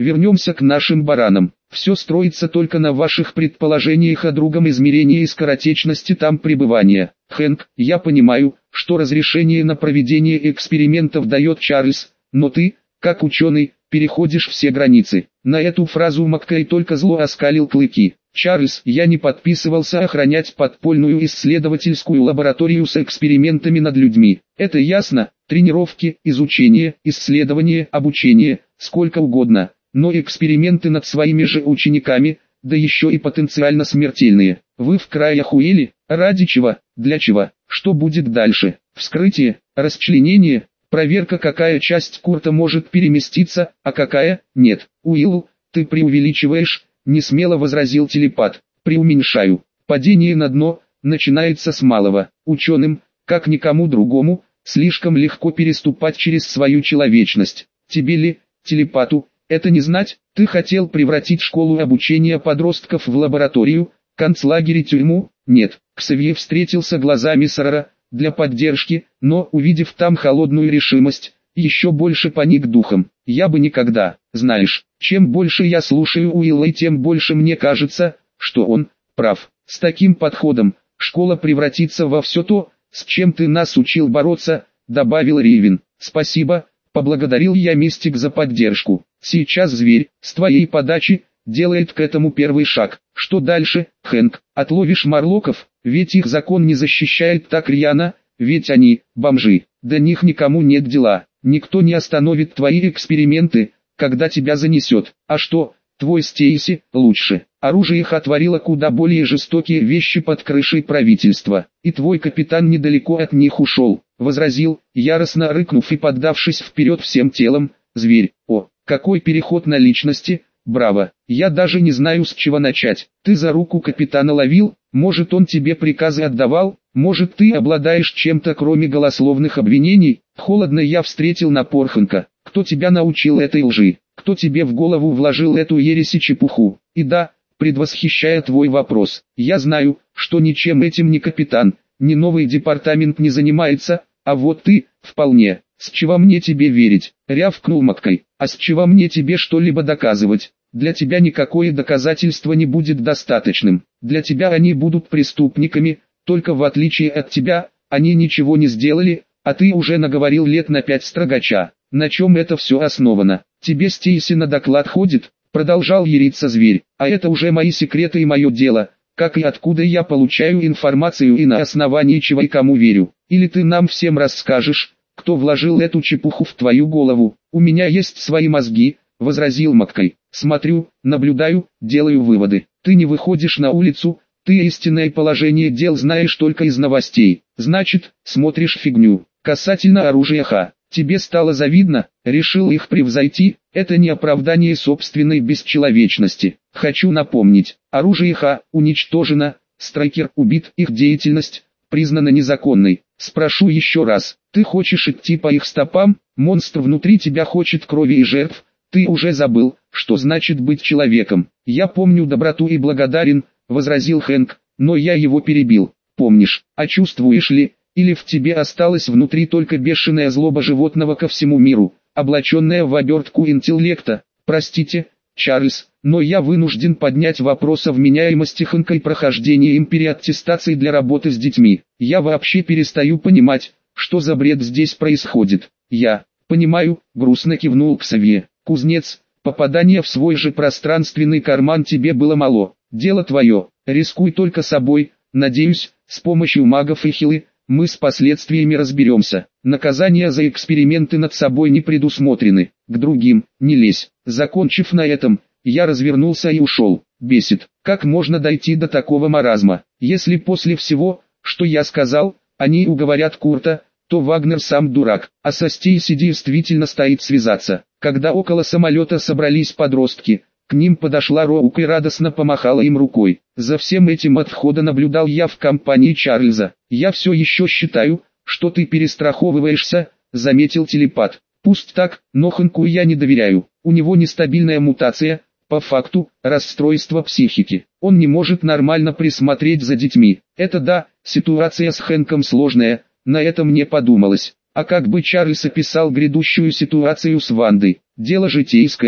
вернемся к нашим баранам. Все строится только на ваших предположениях о другом измерении и скоротечности там пребывания. Хэнк, я понимаю, что разрешение на проведение экспериментов дает Чарльз, но ты, как ученый, переходишь все границы. На эту фразу Маккей только зло оскалил клыки. Чарльз, я не подписывался охранять подпольную исследовательскую лабораторию с экспериментами над людьми. Это ясно, тренировки, изучение, исследование, обучение, сколько угодно. Но эксперименты над своими же учениками, да еще и потенциально смертельные. Вы в крае охуели? Ради чего? Для чего? Что будет дальше? Вскрытие, расчленение, проверка, какая часть Курта может переместиться, а какая – нет. Уилл, ты преувеличиваешь, несмело возразил телепат. Преуменьшаю. Падение на дно начинается с малого. Ученым, как никому другому, слишком легко переступать через свою человечность. Тебе ли, телепату, это не знать? Ты хотел превратить школу обучения подростков в лабораторию, концлагерь и тюрьму? Нет. Ксавье встретился глазами с Арара для поддержки, но, увидев там холодную решимость, еще больше поник духом. Я бы никогда, знаешь, чем больше я слушаю Уилла, тем больше мне кажется, что он прав. С таким подходом школа превратится во все то, с чем ты нас учил бороться, добавил Ривен. Спасибо, поблагодарил я Мистик за поддержку. Сейчас зверь, с твоей подачи, делает к этому первый шаг. Что дальше, Хэнк? Отловишь морлоков, ведь их закон не защищает так рьяно, ведь они, бомжи, до них никому нет дела. Никто не остановит твои эксперименты, когда тебя занесет. А что, твой Стейси, лучше. Оружие их отворило куда более жестокие вещи под крышей правительства. И твой капитан недалеко от них ушел, возразил, яростно рыкнув и поддавшись вперед всем телом, зверь. О, какой переход на личности, браво. Я даже не знаю, с чего начать. Ты за руку капитана ловил, может он тебе приказы отдавал, может ты обладаешь чем-то кроме голословных обвинений. Холодно я встретил напор Хэнка. Кто тебя научил этой лжи? Кто тебе в голову вложил эту ересь и чепуху? И да, предвосхищая твой вопрос, я знаю, что ничем этим ни капитан, ни новый департамент не занимается, а вот ты, вполне. С чего мне тебе верить? Рявкнул Маккей. А с чего мне тебе что-либо доказывать? Для тебя никакое доказательство не будет достаточным. Для тебя они будут преступниками, только в отличие от тебя, они ничего не сделали, а ты уже наговорил лет на 5 строгача. На чем это все основано? Тебе Стейси на доклад ходит? Продолжал яриться зверь. А это уже мои секреты и мое дело, как и откуда я получаю информацию и на основании чего и кому верю. Или ты нам всем расскажешь, кто вложил эту чепуху в твою голову? У меня есть свои мозги, возразил Маккей. Смотрю, наблюдаю, делаю выводы. Ты не выходишь на улицу, ты истинное положение дел знаешь только из новостей. Значит, смотришь фигню. Касательно оружия Ха, тебе стало завидно, решил их превзойти, это не оправдание собственной бесчеловечности. Хочу напомнить, оружие Ха уничтожено, Страйкер убит, их деятельность признана незаконной. Спрошу еще раз, ты хочешь идти по их стопам? Монстр внутри тебя хочет крови и жертв. Ты уже забыл, что значит быть человеком. Я помню доброту и благодарен, возразил Хэнк, но я его перебил. Помнишь, а чувствуешь ли, или в тебе осталась внутри только бешеная злоба животного ко всему миру, облаченная в обертку интеллекта? Простите, Чарльз, но я вынужден поднять вопрос о вменяемости Хэнка и прохождении им переаттестации для работы с детьми. Я вообще перестаю понимать, что за бред здесь происходит. Я понимаю, грустно кивнул Ксавье. Кузнец, попадание в свой же пространственный карман тебе было мало. Дело твое, рискуй только собой, надеюсь, с помощью магов и хилы, мы с последствиями разберемся. Наказания за эксперименты над собой не предусмотрены, к другим не лезь. Закончив на этом, я развернулся и ушел. Бесит, как можно дойти до такого маразма? Если после всего, что я сказал, они уговорят Курта, то Вагнер сам дурак, а со Стейси действительно стоит связаться. Когда около самолета собрались подростки, к ним подошла Роук и радостно помахала им рукой. За всем этим от входа наблюдал я в компании Чарльза. «Я все еще считаю, что ты перестраховываешься», — заметил телепат. «Пусть так, но Хэнку я не доверяю. У него нестабильная мутация, по факту, расстройство психики. Он не может нормально присмотреть за детьми. Это да, ситуация с Хэнком сложная, на это мне подумалось. А как бы Чарльз описал грядущую ситуацию с Вандой? Дело житейское,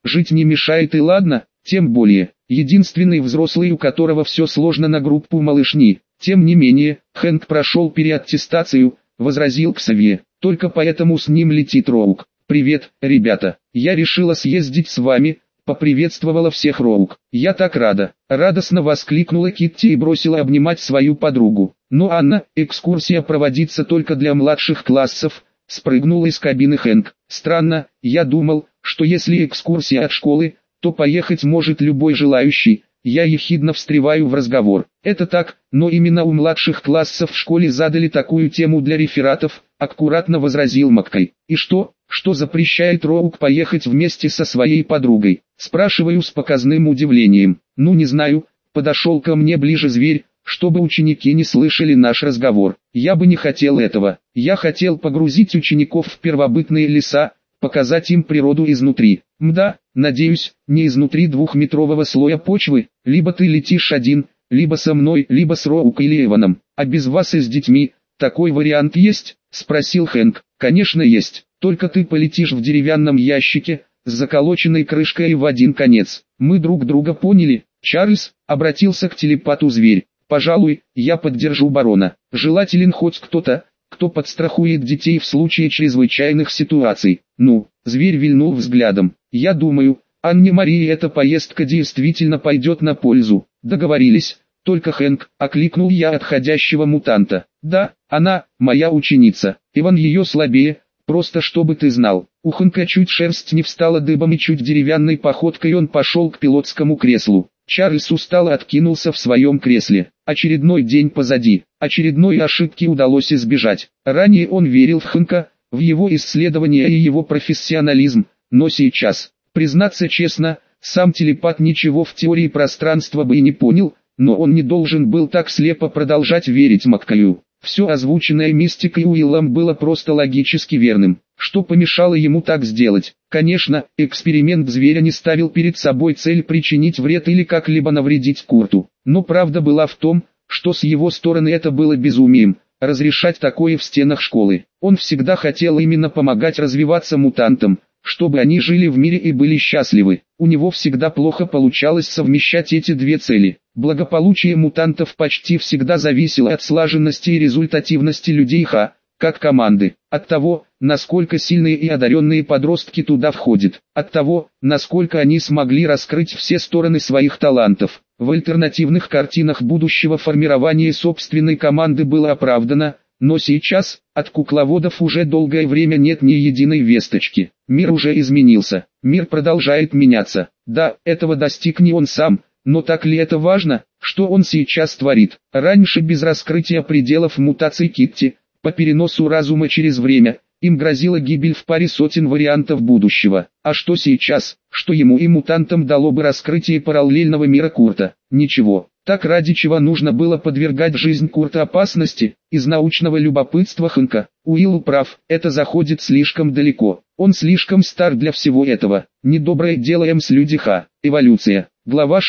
жить не мешает и ладно, тем более, единственный взрослый, у которого все сложно на группу малышни. Тем не менее, Хэнк прошел переаттестацию, возразил Ксавье, только поэтому с ним летит Роук. «Привет, ребята, я решила съездить с вами», поприветствовала всех Роук. «Я так рада», радостно воскликнула Китти и бросила обнимать свою подругу. «Но Анна, экскурсия проводится только для младших классов», спрыгнул из кабины Хэнк. «Странно, я думал, что если экскурсия от школы, то поехать может любой желающий». Я ехидно встреваю в разговор. «Это так, но именно у младших классов в школе задали такую тему для рефератов», аккуратно возразил Маккай. «И что запрещает Роук поехать вместе со своей подругой?» Спрашиваю с показным удивлением. «Ну не знаю», подошел ко мне ближе зверь, чтобы ученики не слышали наш разговор. «Я бы не хотел этого. Я хотел погрузить учеников в первобытные леса, показать им природу изнутри. Мда, надеюсь, не изнутри двухметрового слоя почвы, либо ты летишь один, либо со мной, либо с Роук или Эваном, а без вас и с детьми. Такой вариант есть?» спросил Хэнк. «Конечно есть, только ты полетишь в деревянном ящике, с заколоченной крышкой и в один конец. Мы друг друга поняли?» Чарльз обратился к телепату зверь. «Пожалуй, я поддержу барона. Желателен хоть кто-то, кто подстрахует детей в случае чрезвычайных ситуаций». «Ну», зверь вильнул взглядом, «я думаю, Анне Марии эта поездка действительно пойдет на пользу». «Договорились, только Хэнк», окликнул я отходящего мутанта. «Да, она, моя ученица. Иван ее слабее, просто чтобы ты знал». У Хэнка чуть шерсть не встала дыбом и чуть деревянной походкой он пошел к пилотскому креслу. Чарльз устало откинулся в своем кресле. Очередной день позади, очередной ошибки удалось избежать. Ранее он верил в Хэнка, в его исследования и его профессионализм, но сейчас, признаться честно, сам телепат ничего в теории пространства бы и не понял, но он не должен был так слепо продолжать верить Маккаю. Все озвученное Мистикой Уиллом было просто логически верным. Что помешало ему так сделать? Конечно, эксперимент зверя не ставил перед собой цель причинить вред или как-либо навредить Курту. Но правда была в том, что с его стороны это было безумием, разрешать такое в стенах школы. Он всегда хотел именно помогать развиваться мутантам, чтобы они жили в мире и были счастливы. У него всегда плохо получалось совмещать эти две цели. Благополучие мутантов почти всегда зависело от слаженности и результативности людей как команды, от того, насколько сильные и одаренные подростки туда входят, от того, насколько они смогли раскрыть все стороны своих талантов. В альтернативных картинах будущего формирование собственной команды было оправдано, но сейчас, от кукловодов уже долгое время нет ни единой весточки. Мир уже изменился, мир продолжает меняться. Да, этого достиг не он сам, но так ли это важно, что он сейчас творит? Раньше без раскрытия пределов мутаций Китти, по переносу разума через время, им грозила гибель в паре сотен вариантов будущего. А что сейчас, что ему и мутантам дало бы раскрытие параллельного мира Курта? Ничего. Так ради чего нужно было подвергать жизнь Курта опасности? Из научного любопытства Хэнка. Уилл прав, это заходит слишком далеко. Он слишком стар для всего этого. Недоброе делаем с люди Эволюция. Глава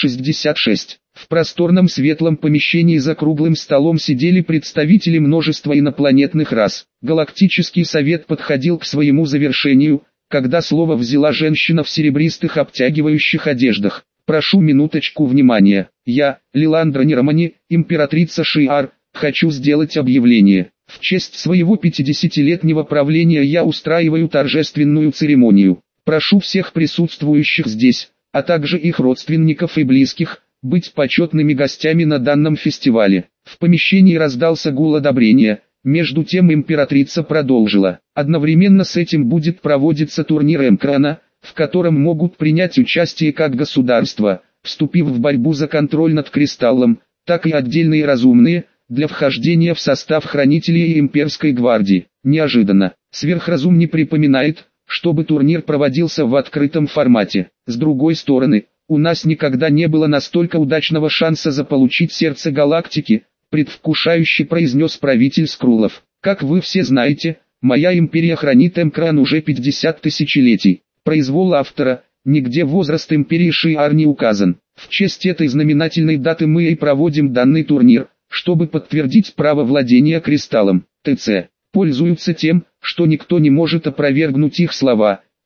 66. В просторном светлом помещении за круглым столом сидели представители множества инопланетных рас. Галактический совет подходил к своему завершению, когда слово взяла женщина в серебристых обтягивающих одеждах. «Прошу минуточку внимания. Я, Лиландра Неромани, императрица Шиар, хочу сделать объявление. В честь своего 50-летнего правления я устраиваю торжественную церемонию. Прошу всех присутствующих здесь, а также их родственников и близких, быть почетными гостями на данном фестивале». В помещении раздался гул одобрения. Между тем императрица продолжила. «Одновременно с этим будет проводиться турнир Эмкрана, в котором могут принять участие как государства, вступив в борьбу за контроль над кристаллом, так и отдельные разумные, для вхождения в состав хранителей и имперской гвардии. Неожиданно, сверхразум не припоминает, чтобы турнир проводился в открытом формате. С другой стороны, у нас никогда не было настолько удачного шанса заполучить сердце галактики, предвкушающе произнес правитель Скрулов. Как вы все знаете, моя империя хранит Эмкран уже 50 тысячелетий. Произвол автора, нигде возраст империи Шиар не указан. В честь этой знаменательной даты мы и проводим данный турнир, чтобы подтвердить право владения кристаллом. ТЦ пользуются тем, что никто не может опровергнуть их слова.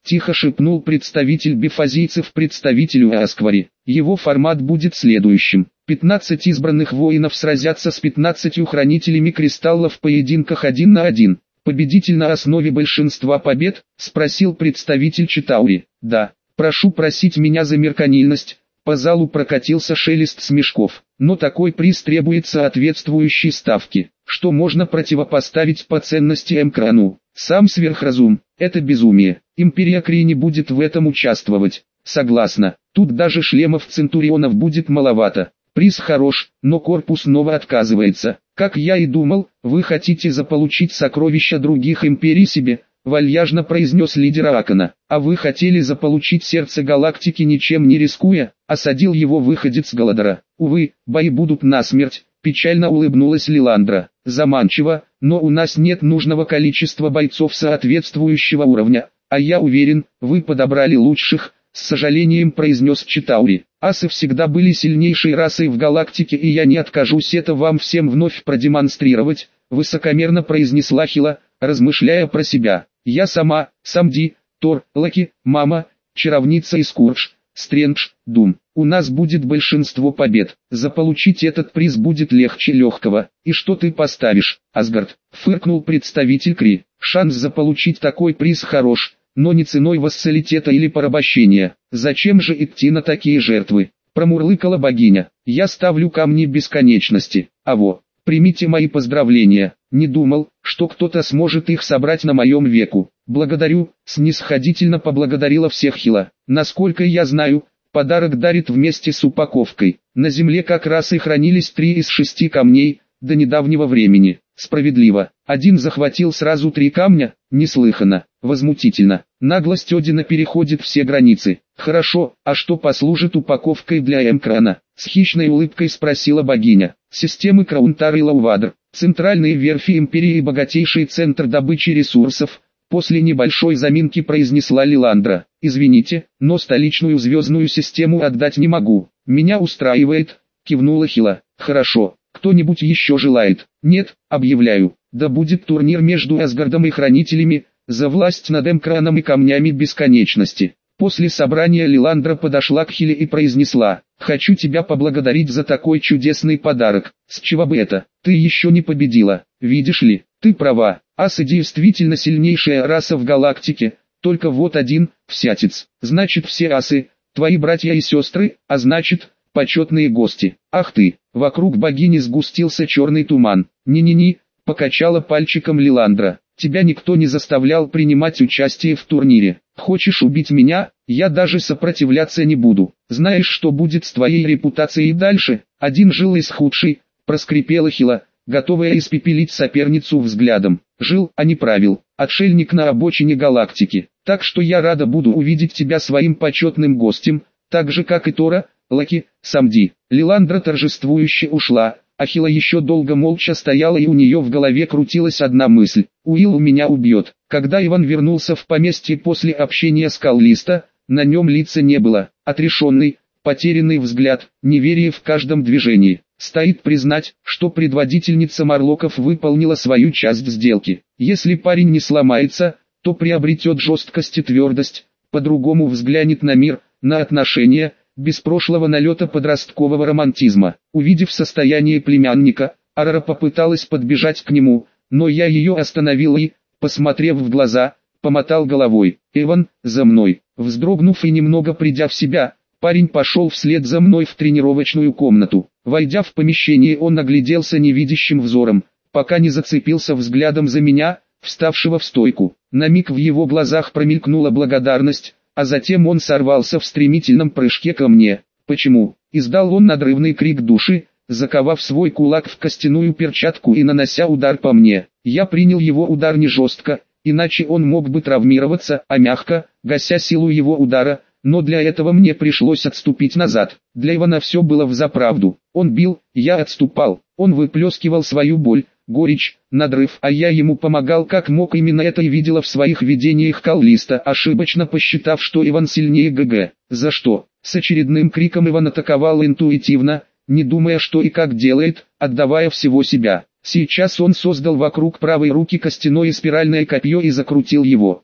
тихо шепнул представитель бифазийцев представителю Асквари. Его формат будет следующим. 15 избранных воинов сразятся с 15 хранителями кристаллов в поединках 1 на 1. Победитель на основе большинства побед? Спросил представитель Читаури. Да, прошу простить меня за мерканильность. По залу прокатился шелест смешков. Но такой приз требует соответствующей ставки. Что можно противопоставить по ценности М-крану? Сам сверхразум. Это безумие. Империя Кри не будет в этом участвовать. Согласна. Тут даже шлемов Центурионов будет маловато. Приз хорош, но корпус снова отказывается. Как я и думал, вы хотите заполучить сокровища других империй себе, вальяжно произнес лидер Акана. А вы хотели заполучить сердце галактики ничем не рискуя, осадил его выходец Голодора. Увы, бои будут насмерть, печально улыбнулась Лиландра. Заманчиво, но у нас нет нужного количества бойцов соответствующего уровня, а я уверен, вы подобрали лучших, с сожалением произнес Читаури. Асы всегда были сильнейшей расой в галактике, и я не откажусь это вам всем вновь продемонстрировать, высокомерно произнесла Хила, размышляя про себя. Я сама, Самди, Тор, Лаки, Мама, Чаровница и Скурдж, Стрэндж, Дум. У нас будет большинство побед. Заполучить этот приз будет легче легкого. И что ты поставишь, Асгард? Фыркнул представитель Кри. Шанс заполучить такой приз хорош, но не ценой вассалитета или порабощения. Зачем же идти на такие жертвы? Промурлыкала богиня. Я ставлю камни бесконечности. Аво, примите мои поздравления. Не думал, что кто-то сможет их собрать на моем веку. Благодарю, снисходительно поблагодарила всех Хила. Насколько я знаю, подарок дарит вместе с упаковкой. На земле как раз и хранились 3 из 6 камней, до недавнего времени. Справедливо. Один захватил сразу 3 камня? Неслыханно. Возмутительно. Наглость Одина переходит все границы. Хорошо, а что послужит упаковкой для М-крана? С хищной улыбкой спросила богиня. Системы Краунтар и Лаувадр. Центральные верфи империи и богатейший центр добычи ресурсов. После небольшой заминки произнесла Лиландра. Извините, но столичную звездную систему отдать не могу. Меня устраивает, кивнула Хила. Хорошо. Кто-нибудь еще желает? Нет, объявляю. Да будет турнир между Асгардом и Хранителями, за власть над М-краном и камнями бесконечности. После собрания Лиландра подошла к Хиле и произнесла: «Хочу тебя поблагодарить за такой чудесный подарок. С чего бы это? Ты еще не победила. Видишь ли, ты права. Асы действительно сильнейшая раса в галактике, только вот один, всятец. Значит все асы, твои братья и сестры, а значит, почетные гости. Ах ты!» Вокруг богини сгустился черный туман. «Ни-ни-ни», покачала пальчиком Лиландра. «Тебя никто не заставлял принимать участие в турнире. Хочешь убить меня? Я даже сопротивляться не буду. Знаешь, что будет с твоей репутацией дальше? Один жил из худшей», проскрипела Хила, готовая испепелить соперницу взглядом. «Жил, а не правил. Отшельник на обочине галактики. Так что я рада буду увидеть тебя своим почетным гостем, так же как и Тора, Лаки, Самди». Лиландра торжествующе ушла, а Хила еще долго молча стояла, и у нее в голове крутилась одна мысль. Уилл меня убьет. Когда Иван вернулся в поместье после общения с Каллисто, на нем лица не было. Отрешенный, потерянный взгляд, неверие в каждом движении. Стоит признать, что предводительница Марлоков выполнила свою часть сделки. Если парень не сломается, то приобретет жесткость и твердость, по-другому взглянет на мир, на отношения, без прошлого налета подросткового романтизма. Увидев состояние племянника, Арара попыталась подбежать к нему, но я ее остановил и, посмотрев в глаза, помотал головой. «Эван, за мной!» Вздрогнув и немного придя в себя, парень пошел вслед за мной в тренировочную комнату. Войдя в помещение, он огляделся невидящим взором, пока не зацепился взглядом за меня, вставшего в стойку. На миг в его глазах промелькнула благодарность, а затем он сорвался в стремительном прыжке ко мне. «Почему?» — издал он надрывный крик души, заковав свой кулак в костяную перчатку и нанося удар по мне. Я принял его удар не жестко, иначе он мог бы травмироваться, а мягко, гася силу его удара, но для этого мне пришлось отступить назад. Для Ивана все было взаправду. Он бил, я отступал, он выплескивал свою боль, горечь, надрыв, а я ему помогал как мог. Именно это и видела в своих видениях Каллисто, ошибочно посчитав, что Иван сильнее ГГ. За что? С очередным криком Иван атаковал интуитивно, не думая что и как делает, отдавая всего себя. Сейчас он создал вокруг правой руки костяное спиральное копье и закрутил его.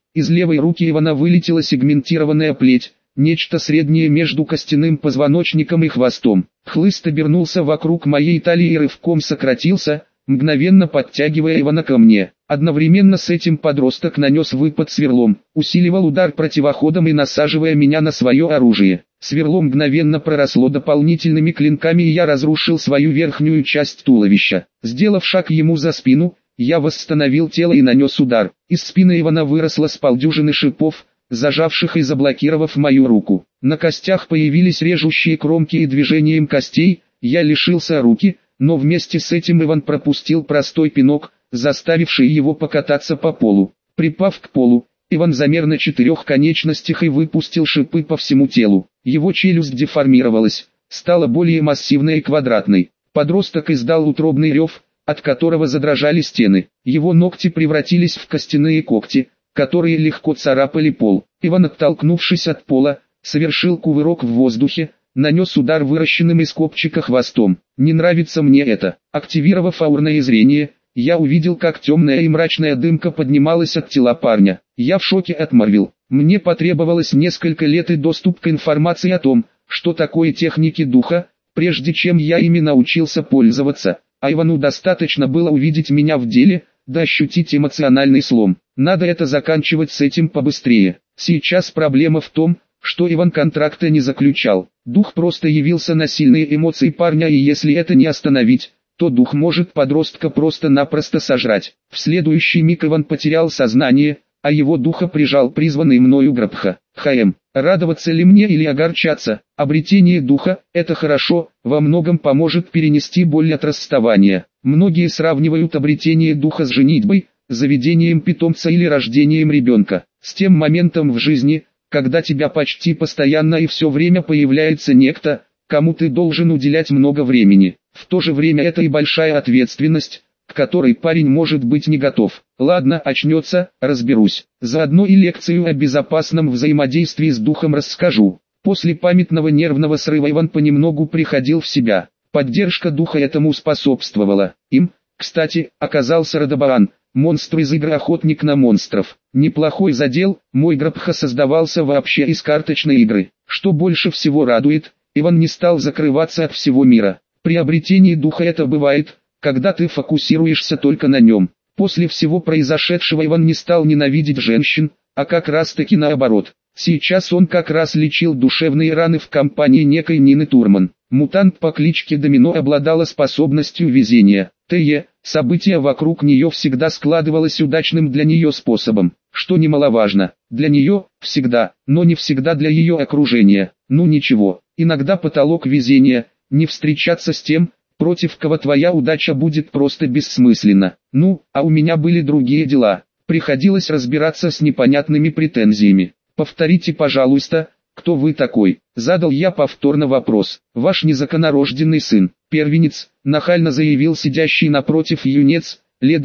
Из левой руки Ивана вылетела сегментированная плеть, нечто среднее между костяным позвоночником и хвостом. Хлыст обернулся вокруг моей талии и рывком сократился, мгновенно подтягивая Ивана ко мне. Одновременно с этим подросток нанес выпад сверлом, усиливал удар противоходом и насаживая меня на свое оружие. Сверло мгновенно проросло дополнительными клинками, и я разрушил свою верхнюю часть туловища. Сделав шаг ему за спину, я восстановил тело и нанес удар. Из спины Ивана выросло с полдюжины шипов, зажавших и заблокировав мою руку. На костях появились режущие кромки, и движением костей я лишился руки, но вместе с этим Иван пропустил простой пинок, заставивший его покататься по полу. Припав к полу, Иван замер на 4 конечностях и выпустил шипы по всему телу. Его челюсть деформировалась, стала более массивной и квадратной. Подросток издал утробный рев, от которого задрожали стены. Его ногти превратились в костяные когти, которые легко царапали пол. Иван, оттолкнувшись от пола, совершил кувырок в воздухе, нанес удар выращенным из копчика хвостом. Не нравится мне это. Активировав аурное зрение, я увидел, как темная и мрачная дымка поднималась от тела парня. Я в шоке от Марвел. Мне потребовалось несколько лет и доступ к информации о том, что такое техники духа, прежде чем я ими научился пользоваться. А Ивану достаточно было увидеть меня в деле, да ощутить эмоциональный слом. Надо это заканчивать с этим побыстрее. Сейчас проблема в том, что Иван контракта не заключал. Дух просто явился на сильные эмоции парня, и если это не остановить, то дух может подростка просто-напросто сожрать. В следующий миг Иван потерял сознание, а его духа прижал призванный мною Грабха. Радоваться ли мне или огорчаться? Обретение духа – это хорошо, во многом поможет перенести боль от расставания. Многие сравнивают обретение духа с женитьбой, заведением питомца или рождением ребенка. С тем моментом в жизни, когда тебя почти постоянно и все время появляется некто, кому ты должен уделять много времени. В то же время это и большая ответственность, к которой парень может быть не готов. Ладно, очнется, разберусь. Заодно и лекцию о безопасном взаимодействии с духом расскажу. После памятного нервного срыва Иван понемногу приходил в себя. Поддержка духа этому способствовала. Им, кстати, оказался Радобаран, монстр из игры «Охотник на монстров». Неплохой задел, мой Грабха создавался вообще из карточной игры. Что больше всего радует, Иван не стал закрываться от всего мира. При обретении духа это бывает, когда ты фокусируешься только на нем. После всего произошедшего Иван не стал ненавидеть женщин, а как раз таки наоборот. Сейчас он как раз лечил душевные раны в компании некой Нины Турман. Мутант по кличке Домино обладала способностью везения. События вокруг нее всегда складывалось удачным для нее способом, что немаловажно. Для нее – всегда, но не всегда для ее окружения. Ну ничего, иногда потолок везения – не встречаться с тем, против кого твоя удача будет просто бессмысленна. Ну, а у меня были другие дела. Приходилось разбираться с непонятными претензиями. Повторите, пожалуйста, кто вы такой? Задал я повторно вопрос. Ваш незаконнорожденный сын, первенец, нахально заявил сидящий напротив юнец, лет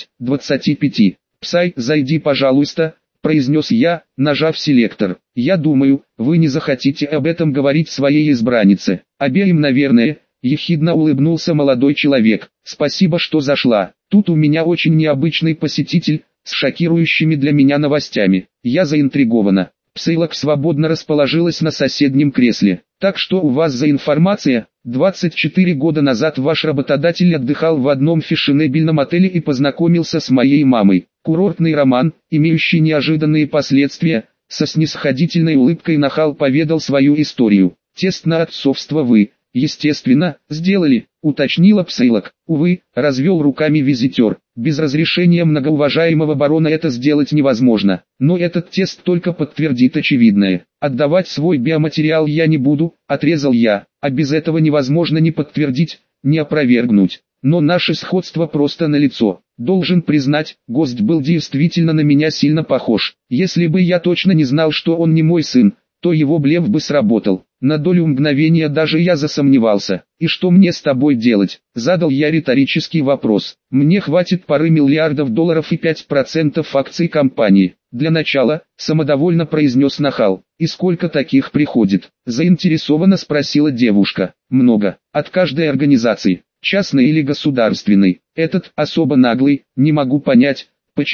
20-25. Псай, зайди, пожалуйста, произнес я, нажав селектор. Я думаю, вы не захотите об этом говорить своей избраннице. Обеим, наверное. Ехидно улыбнулся молодой человек. Спасибо, что зашла. Тут у меня очень необычный посетитель, с шокирующими для меня новостями. Я заинтригована. Псейлок свободно расположилась на соседнем кресле. Так что у вас за информация? 24 года назад ваш работодатель отдыхал в одном фешенебельном отеле и познакомился с моей мамой. Курортный роман, имеющий неожиданные последствия. Со снисходительной улыбкой нахал поведал свою историю. Тест на отцовство вы, естественно, сделали, уточнила Псейлок. Увы, развел руками визитер. Без разрешения многоуважаемого барона это сделать невозможно. Но этот тест только подтвердит очевидное. Отдавать свой биоматериал я не буду, отрезал я. А без этого невозможно ни подтвердить, ни опровергнуть. Но наше сходство просто налицо. Должен признать, гость был действительно на меня сильно похож. Если бы я точно не знал, что он не мой сын, то его блеф бы сработал. На долю мгновения даже я засомневался. «И что мне с тобой делать?» – задал я риторический вопрос. «Мне хватит пары миллиардов долларов и 5% акций компании. Для начала», – самодовольно произнес нахал. «И сколько таких приходит?» – заинтересованно спросила девушка. «Много. От каждой организации, частной или государственной. Этот особо наглый, не могу понять, почему.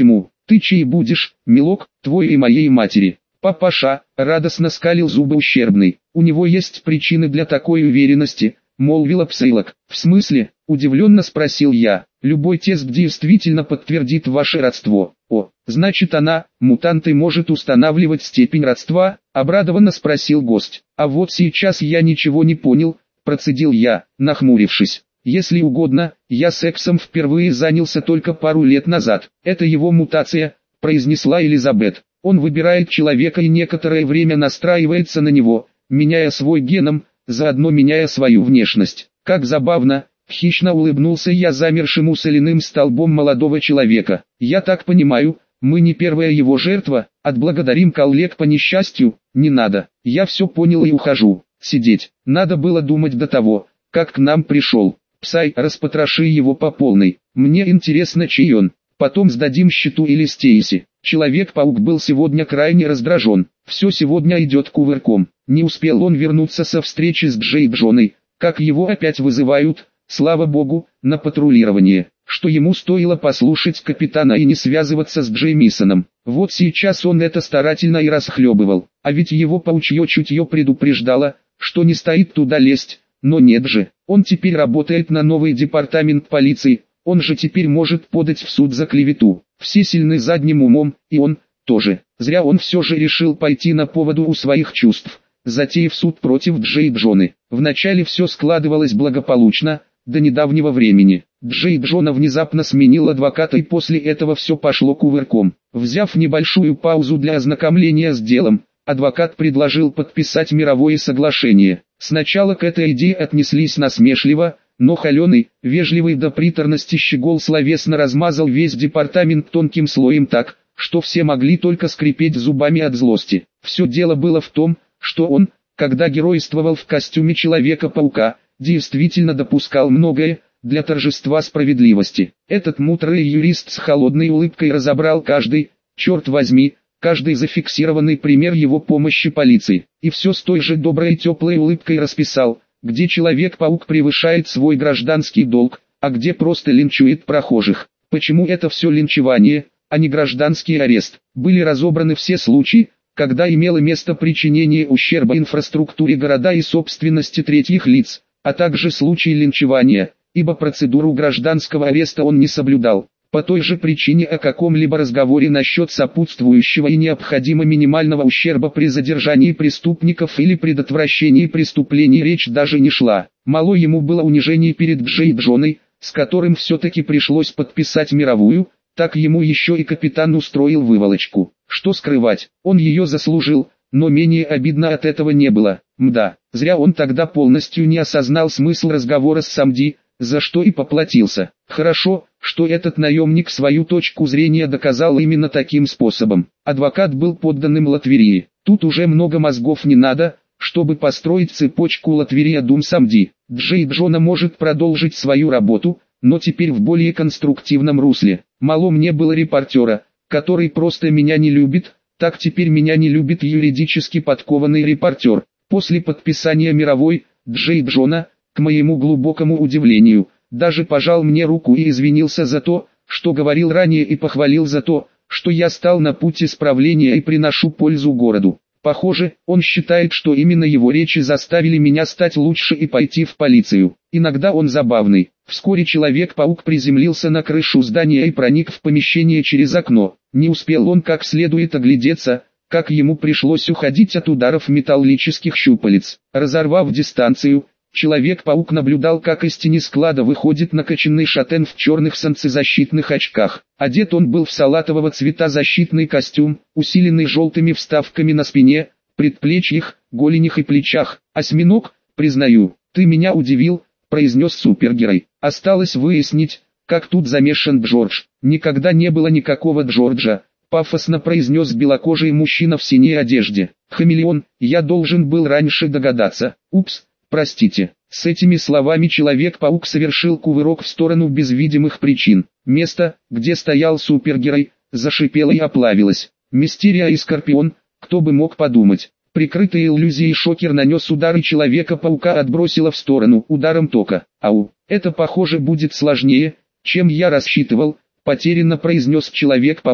Ты чей будешь, милок, твой и моей матери? Папаша, радостно скалил зубы ущербный. У него есть причины для такой уверенности, молвила Псейлок. В смысле? Удивленно спросил я. Любой тест действительно подтвердит ваше родство. О, значит она, мутанты, может устанавливать степень родства? Обрадованно спросил гость. А вот сейчас я ничего не понял, процедил я, нахмурившись. Если угодно, я сексом впервые занялся только пару лет назад. Это его мутация, произнесла Элизабет. Он выбирает человека и некоторое время настраивается на него, меняя свой геном, заодно меняя свою внешность. Как забавно, хищно улыбнулся я замершему соляным столбом молодого человека. Я так понимаю, мы не первая его жертва, отблагодарим коллег по несчастью, не надо. Я все понял и ухожу. Сидеть, надо было думать до того, как к нам пришел. Псай, распотроши его по полной. Мне интересно, чей он. Потом сдадим счету или Стейси. Человек-паук был сегодня крайне раздражен. Все сегодня идет кувырком. Не успел он вернуться со встречи с Джей Джоной, как его опять вызывают, слава богу, на патрулирование. Что ему стоило послушать капитана и не связываться с Джеймисоном. Вот сейчас он это старательно и расхлебывал. А ведь его паучье чутье предупреждало, что не стоит туда лезть. Но нет же, он теперь работает на новый департамент полиции, он же теперь может подать в суд за клевету. Все сильны задним умом, и он тоже. Зря он все же решил пойти на поводу у своих чувств, затеяв суд против Джей Джоны. Вначале все складывалось благополучно, до недавнего времени. Джей Джона внезапно сменил адвоката, и после этого все пошло кувырком. Взяв небольшую паузу для ознакомления с делом, адвокат предложил подписать мировое соглашение. Сначала к этой идее отнеслись насмешливо, но холеный, вежливый до приторности щегол словесно размазал весь департамент тонким слоем так, что все могли только скрипеть зубами от злости. Все дело было в том, что он, когда геройствовал в костюме Человека-паука, действительно допускал многое, для торжества справедливости. Этот мудрый юрист с холодной улыбкой разобрал каждый, черт возьми, каждый зафиксированный пример его помощи полиции, и все с той же доброй теплой улыбкой расписал, где Человек-паук превышает свой гражданский долг, а где просто линчует прохожих. Почему это все линчевание, а не гражданский арест? Были разобраны все случаи, когда имело место причинение ущерба инфраструктуре города и собственности третьих лиц, а также случаи линчевания, ибо процедуру гражданского ареста он не соблюдал. По той же причине о каком-либо разговоре насчет сопутствующего и необходимо минимального ущерба при задержании преступников или предотвращении преступлений речь даже не шла. Мало ему было унижений перед Джей Джоной, с которым все-таки пришлось подписать мировую, так ему еще и капитан устроил выволочку. Что скрывать, он ее заслужил, но менее обидно от этого не было. Мда, зря он тогда полностью не осознал смысл разговора с Самди, за что и поплатился. Хорошо, что этот наемник свою точку зрения доказал именно таким способом. Адвокат был подданным Латверии. Тут уже много мозгов не надо, чтобы построить цепочку Латверия-Дум-Самди. Джей Джона может продолжить свою работу, но теперь в более конструктивном русле. Мало мне было репортера, который просто меня не любит, так теперь меня не любит юридически подкованный репортер. После подписания мировой, Джей Джона, к моему глубокому удивлению, даже пожал мне руку и извинился за то, что говорил ранее, и похвалил за то, что я стал на путь исправления и приношу пользу городу. Похоже, он считает, что именно его речи заставили меня стать лучше и пойти в полицию. Иногда он забавный. Вскоре Человек-паук приземлился на крышу здания и проник в помещение через окно. Не успел он как следует оглядеться, как ему пришлось уходить от ударов металлических щупалец. Разорвав дистанцию, Человек-паук наблюдал, как из тени склада выходит накачанный шатен в черных солнцезащитных очках. Одет он был в салатового цвета защитный костюм, усиленный желтыми вставками на спине, предплечьях, голенях и плечах. «Осьминог, признаю, ты меня удивил», — произнес супергерой. «Осталось выяснить, как тут замешан Джордж». «Никогда не было никакого Джорджа», — пафосно произнес белокожий мужчина в синей одежде. «Хамелеон, я должен был раньше догадаться. Упс. Простите». С этими словами Человек-паук совершил кувырок в сторону без видимых причин. Место, где стоял супергерой, зашипело и оплавилось. Мистерия и Скорпион, кто бы мог подумать. Прикрытый иллюзией шокер нанес удар, и Человека-паука отбросило в сторону ударом тока. «Ау, это похоже будет сложнее, чем я рассчитывал», потерянно произнес Человек-паук.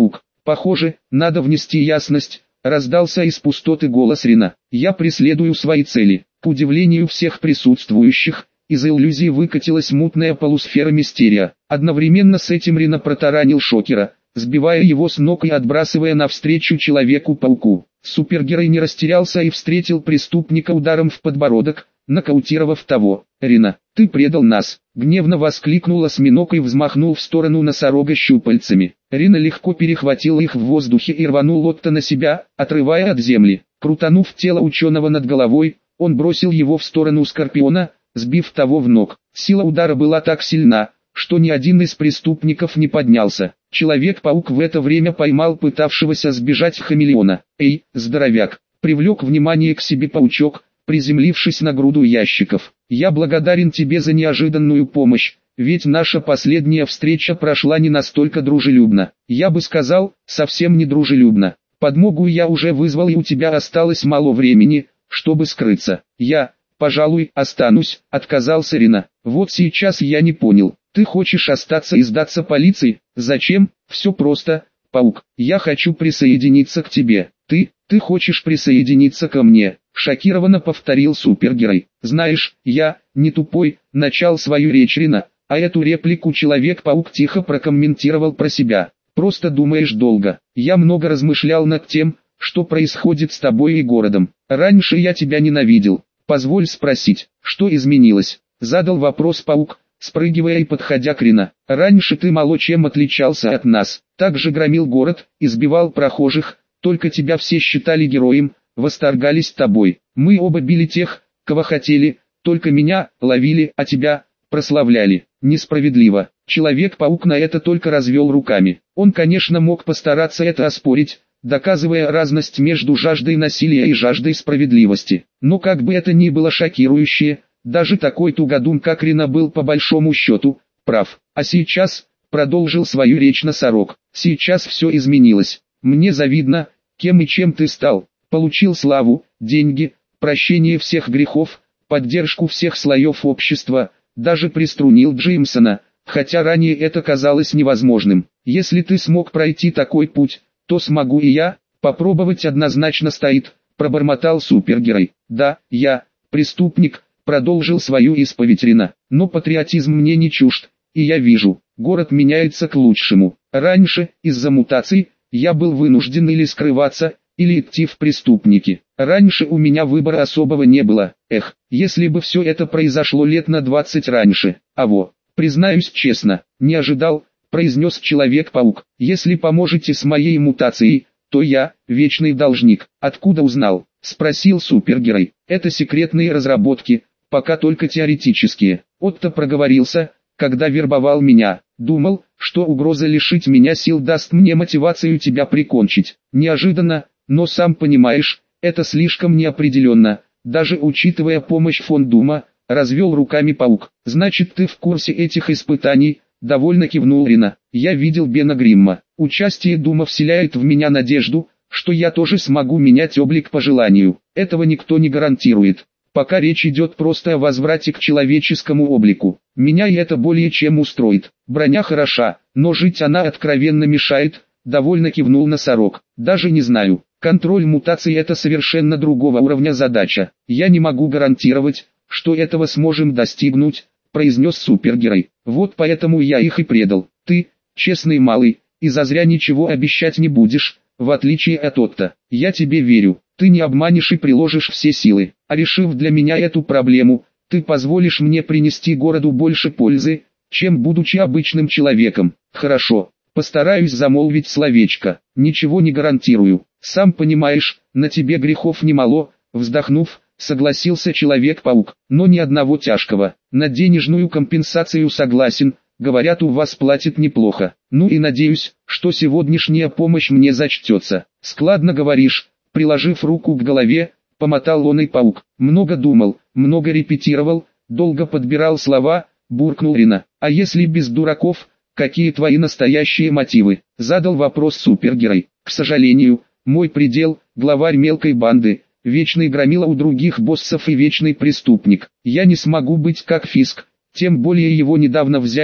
Похоже, надо внести ясность, раздался из пустоты голос Рина. Я преследую свои цели. К удивлению всех присутствующих, из иллюзии выкатилась мутная полусфера мистерия. Одновременно с этим Рина протаранил шокера, сбивая его с ног и отбрасывая навстречу Человеку-пауку. Супергерой не растерялся и встретил преступника ударом в подбородок, нокаутировав того. «Рина, ты предал нас!» — гневно воскликнул осьминог и взмахнул в сторону носорога щупальцами. Рина легко перехватил их в воздухе и рванул Отто на себя, отрывая от земли. Крутанув тело ученого над головой, он бросил его в сторону Скорпиона, сбив того в ног. Сила удара была так сильна, что ни один из преступников не поднялся. Человек-паук в это время поймал пытавшегося сбежать хамелеона. «Эй, здоровяк!» — привлек внимание к себе паучок, приземлившись на груду ящиков. «Я благодарен тебе за неожиданную помощь, ведь наша последняя встреча прошла не настолько дружелюбно. Я бы сказал, совсем не дружелюбно. Подмогу я уже вызвал и у тебя осталось мало времени, чтобы скрыться. Я, пожалуй, останусь», — отказался Рина. «Вот сейчас я не понял. Ты хочешь остаться и сдаться полиции? Зачем? Все просто, паук. Я хочу присоединиться к тебе. Ты хочешь присоединиться ко мне?» Шокированно повторил супергерой. «Знаешь, я, не тупой», — начал свою речь Рина, а эту реплику Человек-паук тихо прокомментировал про себя. «Просто думаешь долго. Я много размышлял над тем, что происходит с тобой и городом. Раньше я тебя ненавидел. Позволь спросить, что изменилось?» Задал вопрос паук, спрыгивая и подходя к Рина. «Раньше ты мало чем отличался от нас. Также громил город, избивал прохожих, только тебя все считали героем, восторгались тобой. Мы оба били тех, кого хотели, только меня ловили, а тебя прославляли. Несправедливо». Человек-паук на это только развел руками. Он, конечно, мог постараться это оспорить, доказывая разность между жаждой насилия и жаждой справедливости. Но как бы это ни было шокирующе, даже такой тугодум как Рина был по большому счету прав. «А сейчас», — продолжил свою речь носорог, — «сейчас все изменилось. Мне завидно, кем и чем ты стал. Получил славу, деньги, прощение всех грехов, поддержку всех слоев общества, даже приструнил Джеймсона, хотя ранее это казалось невозможным. Если ты смог пройти такой путь, то смогу и я, попробовать однозначно стоит», — пробормотал супергерой. «Да, я, преступник», — продолжил свою исповедь Рина, — «но патриотизм мне не чужд, и я вижу, город меняется к лучшему. Раньше, из-за мутаций, я был вынужден или скрываться, или идти в преступники. Раньше у меня выбора особого не было. Эх, если бы все это произошло лет на 20 раньше. Признаюсь честно, не ожидал», — произнес Человек-паук. «Если поможете с моей мутацией, то я, вечный должник». «Откуда узнал?» — спросил супергерой. «Это секретные разработки, пока только теоретические. Отто проговорился, когда вербовал меня. Думал, что угроза лишить меня сил даст мне мотивацию тебя прикончить. Неожиданно, но сам понимаешь, это слишком неопределенно, даже учитывая помощь фон Дума», — развел руками паук. «Значит, ты в курсе этих испытаний?» — довольно кивнул Рина. «Я видел Бена Гримма. Участие Дума вселяет в меня надежду, что я тоже смогу менять облик по желанию. Этого никто не гарантирует. Пока речь идет просто о возврате к человеческому облику. Меня и это более чем устроит. Броня хороша, но жить она откровенно мешает», — довольно кивнул носорог. «Даже не знаю. Контроль мутаций — это совершенно другого уровня задача. Я не могу гарантировать, что этого сможем достигнуть», — произнес супергерой. «Вот поэтому я их и предал. Ты, честный малый, и зазря ничего обещать не будешь, в отличие от Отто. Я тебе верю, ты не обманешь и приложишь все силы. А решив для меня эту проблему, ты позволишь мне принести городу больше пользы, чем будучи обычным человеком. Хорошо, постараюсь замолвить словечко. Ничего не гарантирую. Сам понимаешь, на тебе грехов немало», — вздохнув, согласился Человек-паук. «Но ни одного тяжкого. На денежную компенсацию согласен, говорят, у вас платят неплохо. Ну и надеюсь, что сегодняшняя помощь мне зачтется». «Складно говоришь», — приложив руку к голове, помотал он и паук. «Много думал, много репетировал, долго подбирал слова», — буркнул Рина. «А если без дураков, какие твои настоящие мотивы?» — задал вопрос супергерой. «К сожалению, мой предел, главарь мелкой банды, вечный громила у других боссов и вечный преступник. Я не смогу быть как Фиск, тем более его недавно взяли»,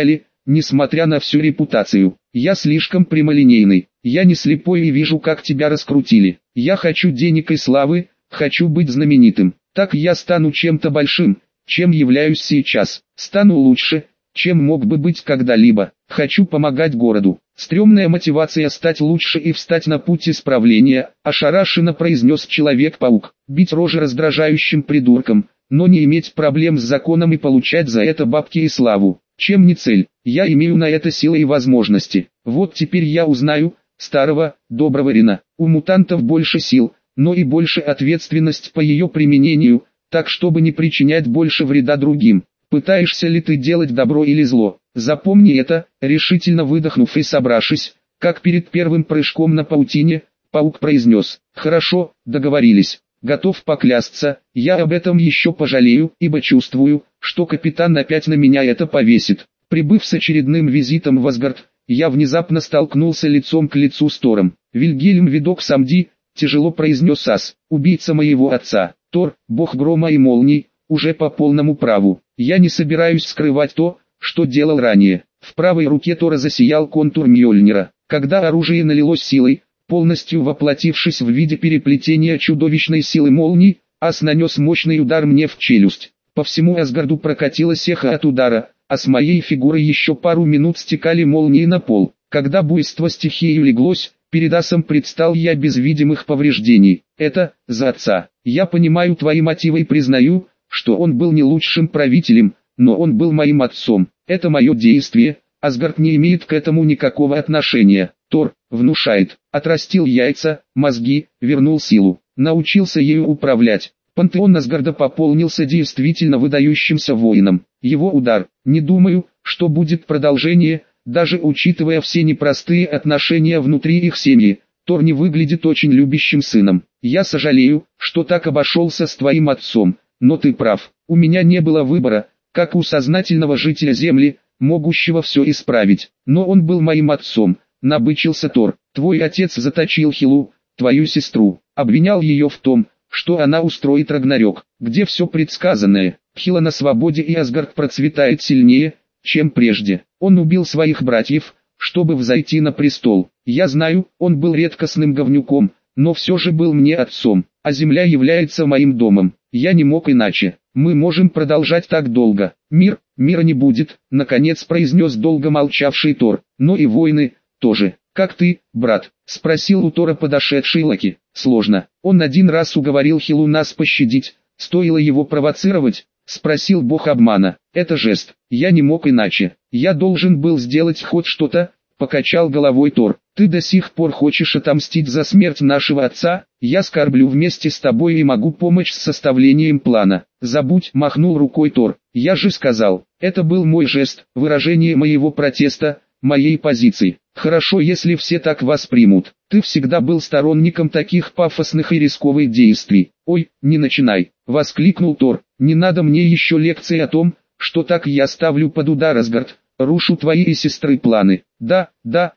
несмотря на всю репутацию. Я слишком прямолинейный, я не слепой и вижу, как тебя раскрутили. Я хочу денег и славы, хочу быть знаменитым. Так я стану чем-то большим, чем являюсь сейчас. Стану лучше, чем мог бы быть когда-либо. Хочу помогать городу. Стремная мотивация стать лучше и встать на путь исправления, ошарашенно произнес Человек-паук. Бить рожи раздражающим придуркам, но не иметь проблем с законом и получать за это бабки и славу. Чем не цель? Я имею на это силы и возможности. Вот теперь я узнаю старого, доброго Рина. У мутантов больше сил, но и больше ответственность по ее применению, так чтобы не причинять больше вреда другим. Пытаешься ли ты делать добро или зло? Запомни это, решительно выдохнув и собравшись, как перед первым прыжком на паутине, паук произнес: «Хорошо, договорились. Готов поклясться, я об этом еще пожалею, ибо чувствую, что капитан опять на меня это повесит». Прибыв с очередным визитом в Асгард, я внезапно столкнулся лицом к лицу с Тором. «Вильгельм Видок Самди», тяжело произнес Ас, «убийца моего отца, Тор, бог грома и молний, уже по полному праву. Я не собираюсь скрывать то, что делал ранее». В правой руке Тора засиял контур Мьёльнира. Когда оружие налилось силой, полностью воплотившись в виде переплетения чудовищной силы молний, Ас нанес мощный удар мне в челюсть. По всему Асгарду прокатилось эхо от удара, а с моей фигуры еще пару минут стекали молнии на пол. Когда буйство стихии улеглось, перед Асом предстал я без видимых повреждений. «Это за отца. Я понимаю твои мотивы и признаю, что он был не лучшим правителем, но он был моим отцом. Это мое действие, Асгард не имеет к этому никакого отношения». Тор внушает: отрастил яйца, мозги, вернул силу, научился ею управлять. Пантеон Асгарда пополнился действительно выдающимся воином. Его удар. Не думаю, что будет продолжение, даже учитывая все непростые отношения внутри их семьи. Тор не выглядит очень любящим сыном. Я сожалею, что так обошелся с твоим отцом, но ты прав. У меня не было выбора, как у сознательного жителя Земли, могущего все исправить. Но он был моим отцом, набычился Тор. Твой отец заточил Хилу, твою сестру, обвинял ее в том, что она устроит Рагнарёк, где все предсказанное. Хила на свободе и Асгард процветает сильнее, чем прежде. Он убил своих братьев, чтобы взойти на престол. Я знаю, он был редкостным говнюком, но все же был мне отцом, а земля является моим домом. Я не мог иначе. Мы можем продолжать так долго. Мира не будет, наконец произнес долго молчавший Тор. Но и войны тоже. «Как ты, брат?» — спросил у Тора подошедший Локи. «Сложно. Он один раз уговорил Хилу нас пощадить. Стоило его провоцировать?» — спросил бог обмана. «Это жест. Я не мог иначе. Я должен был сделать хоть что-то», — покачал головой Тор. «Ты до сих пор хочешь отомстить за смерть нашего отца? Я скорблю вместе с тобой и могу помочь с составлением плана». «Забудь», — махнул рукой Тор. «Я же сказал, это был мой жест, выражение моего протеста, моей позиции. Хорошо, если все так воспримут. Ты всегда был сторонником таких пафосных и рисковых действий». «Ой, не начинай», — воскликнул Тор. «Не надо мне еще лекции о том, что так я ставлю под удар Асгард, рушу твои и сестры планы. Да,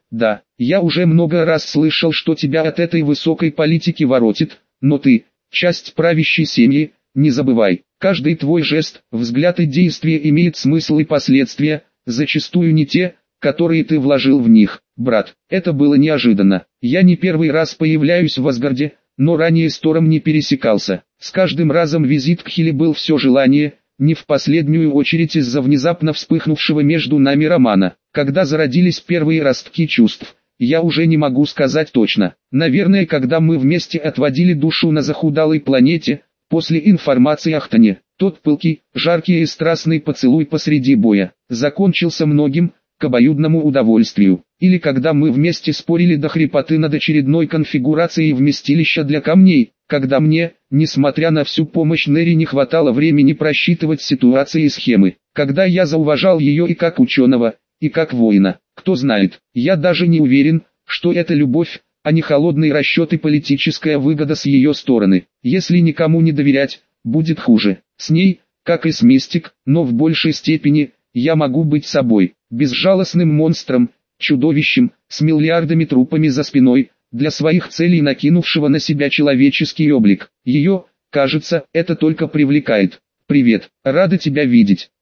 я уже много раз слышал, что тебя от этой высокой политики воротит, но ты, часть правящей семьи, не забывай. Каждый твой жест, взгляд и действие имеет смысл и последствия, зачастую не те, которые ты вложил в них. Брат, это было неожиданно. Я не первый раз появляюсь в Асгарде, но ранее с Тором не пересекался. С каждым разом визит к Хиле был все желание, не в последнюю очередь из-за внезапно вспыхнувшего между нами романа. Когда зародились первые ростки чувств, я уже не могу сказать точно. Наверное, когда мы вместе отводили душу на захудалой планете, после информации о Хтоне, тот пылкий, жаркий и страстный поцелуй посреди боя, закончился многим, к обоюдному удовольствию. Или когда мы вместе спорили до хрипоты над очередной конфигурацией вместилища для камней, когда мне, несмотря на всю помощь Нери, не хватало времени просчитывать ситуации и схемы, когда я зауважал ее и как ученого, и как воина. Кто знает, я даже не уверен, что это любовь, а не холодный расчет и политическая выгода с ее стороны. Если никому не доверять, будет хуже. С ней, как и с Мистик, но в большей степени, я могу быть собой, безжалостным монстром, чудовищем, с миллиардами трупами за спиной, для своих целей накинувшего на себя человеческий облик. Ее, кажется, это только привлекает. «Привет, рада тебя видеть»,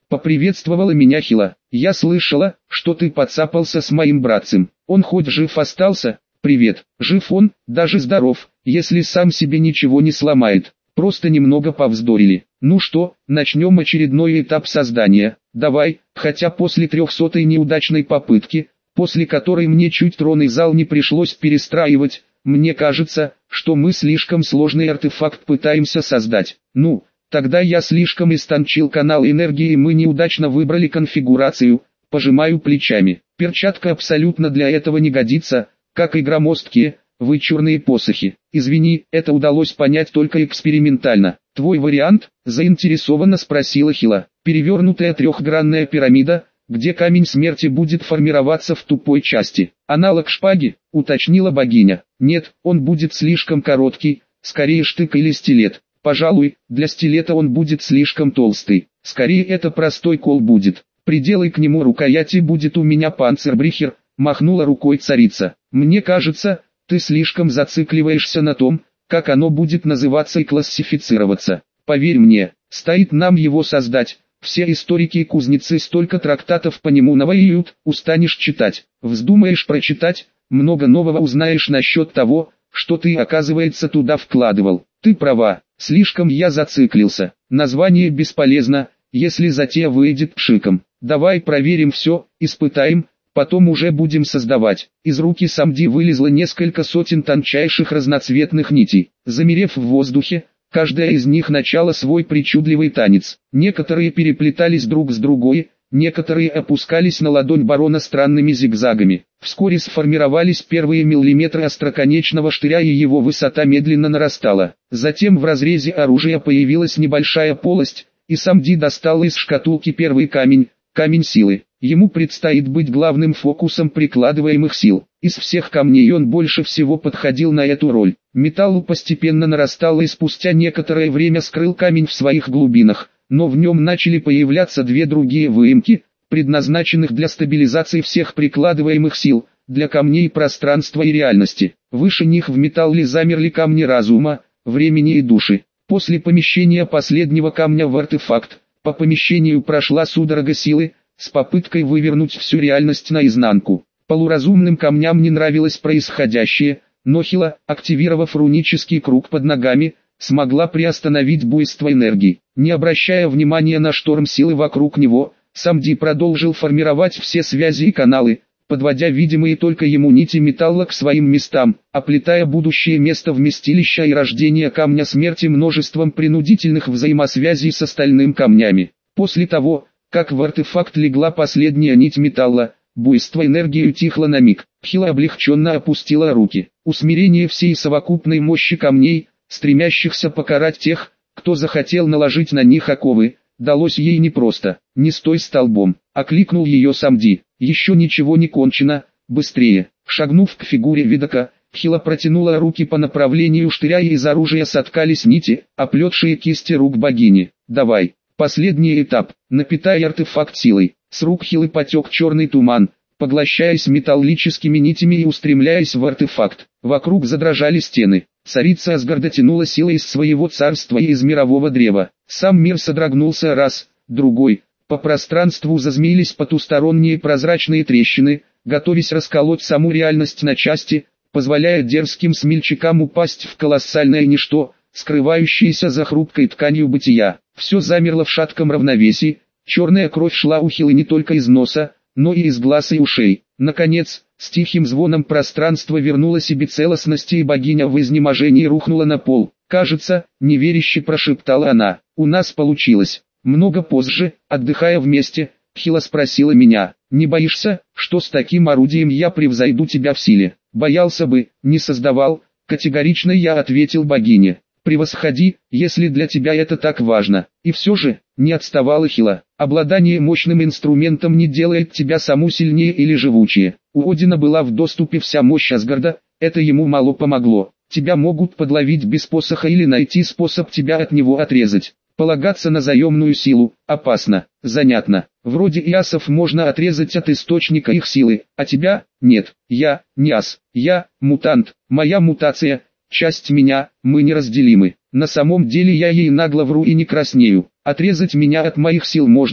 Поприветствовала меня Хила. Я слышала, что ты подцапался с моим братцем. Он хоть жив остался? Привет. Жив он, даже здоров, если сам себе ничего не сломает. Просто немного повздорили. Ну что, начнем очередной этап создания. Давай, хотя после 300-й неудачной попытки, после которой мне чуть тронный зал не пришлось перестраивать, мне кажется, что мы слишком сложный артефакт пытаемся создать. Ну, тогда я слишком истончил канал энергии и мы неудачно выбрали конфигурацию, пожимаю плечами. Перчатка абсолютно для этого не годится, как и громоздкие, вычурные посохи. Извини, это удалось понять только экспериментально. Твой вариант? Заинтересованно спросила Хила. Перевернутая трехгранная пирамида, где камень смерти будет формироваться в тупой части. Аналог шпаги, уточнила богиня. Нет, он будет слишком короткий, скорее штык или стилет. Пожалуй, для стилета он будет слишком толстый. Скорее это простой кол будет. Приделай к нему рукояти, будет у меня панцербрихер, махнула рукой царица. Мне кажется, ты слишком зацикливаешься на том, как оно будет называться и классифицироваться. Поверь мне, стоит нам его создать. Все историки и кузнецы столько трактатов по нему навоюют, устанешь читать. Вздумаешь прочитать, много нового узнаешь насчет того, что ты, оказывается, туда вкладывал. Ты права, слишком я зациклился. Название бесполезно, если затея выйдет пшиком. Давай проверим все, испытаем, потом уже будем создавать. Из руки Самди вылезло несколько сотен тончайших разноцветных нитей. Замерев в воздухе, каждая из них начала свой причудливый танец. Некоторые переплетались друг с другой, некоторые опускались на ладонь барона странными зигзагами. Вскоре сформировались первые миллиметры остроконечного штыря и его высота медленно нарастала. Затем в разрезе оружия появилась небольшая полость, и Самди достал из шкатулки первый камень, камень силы. Ему предстоит быть главным фокусом прикладываемых сил. Из всех камней он больше всего подходил на эту роль. Металл постепенно нарастал и спустя некоторое время скрыл камень в своих глубинах, но в нем начали появляться две другие выемки, предназначенных для стабилизации всех прикладываемых сил, для камней пространства и реальности. Выше них в металле замерли камни разума, времени и души. После помещения последнего камня в артефакт, по помещению прошла судорога силы, с попыткой вывернуть всю реальность наизнанку. Полуразумным камням не нравилось происходящее, но Хила, активировав рунический круг под ногами, смогла приостановить буйство энергии. Не обращая внимания на шторм силы вокруг него, Самди продолжил формировать все связи и каналы, подводя видимые только ему нити металла к своим местам, оплетая будущее место вместилища и рождения камня смерти множеством принудительных взаимосвязей с остальными камнями. После того, как в артефакт легла последняя нить металла, буйство энергии утихло на миг. Хила облегченно опустила руки. Усмирение всей совокупной мощи камней, стремящихся покарать тех, кто захотел наложить на них оковы, далось ей непросто. «Не стой столбом», — окликнул ее Самди. «Еще ничего не кончено, быстрее». Шагнув к фигуре Видока, Хила протянула руки по направлению штыря и из оружия соткались нити, оплетшие кисти рук богини. «Давай». Последний этап. Напитай артефакт силой. С рук Хилы потек черный туман, поглощаясь металлическими нитями и устремляясь в артефакт. Вокруг задрожали стены. Царица Асгарда тянула силой из своего царства и из мирового древа. Сам мир содрогнулся раз, другой. По пространству зазмеились потусторонние прозрачные трещины, готовясь расколоть саму реальность на части, позволяя дерзким смельчакам упасть в колоссальное ничто, скрывающееся за хрупкой тканью бытия. Все замерло в шатком равновесии, черная кровь шла у Хилы не только из носа, но и из глаз и ушей. Наконец, с тихим звоном пространство вернуло себе целостности и богиня в изнеможении рухнула на пол. «Кажется», — неверяще прошептала она, — «у нас получилось». Много позже, отдыхая вместе, Хила спросила меня: «Не боишься, что с таким орудием я превзойду тебя в силе?» «Боялся бы, не создавал», — категорично я ответил богине. «Превосходи, если для тебя это так важно». И все же, не отставала Хила. «Обладание мощным инструментом не делает тебя саму сильнее или живучее. У Одина была в доступе вся мощь Асгарда, это ему мало помогло. Тебя могут подловить без посоха или найти способ тебя от него отрезать. Полагаться на заемную силу опасно, занятно. Вроде иасов можно отрезать от источника их силы, а тебя – нет. Я – не ас, я – мутант, моя мутация – часть меня, мы неразделимы. На самом деле я ей нагло вру и не краснею. Отрезать меня от моих сил можно,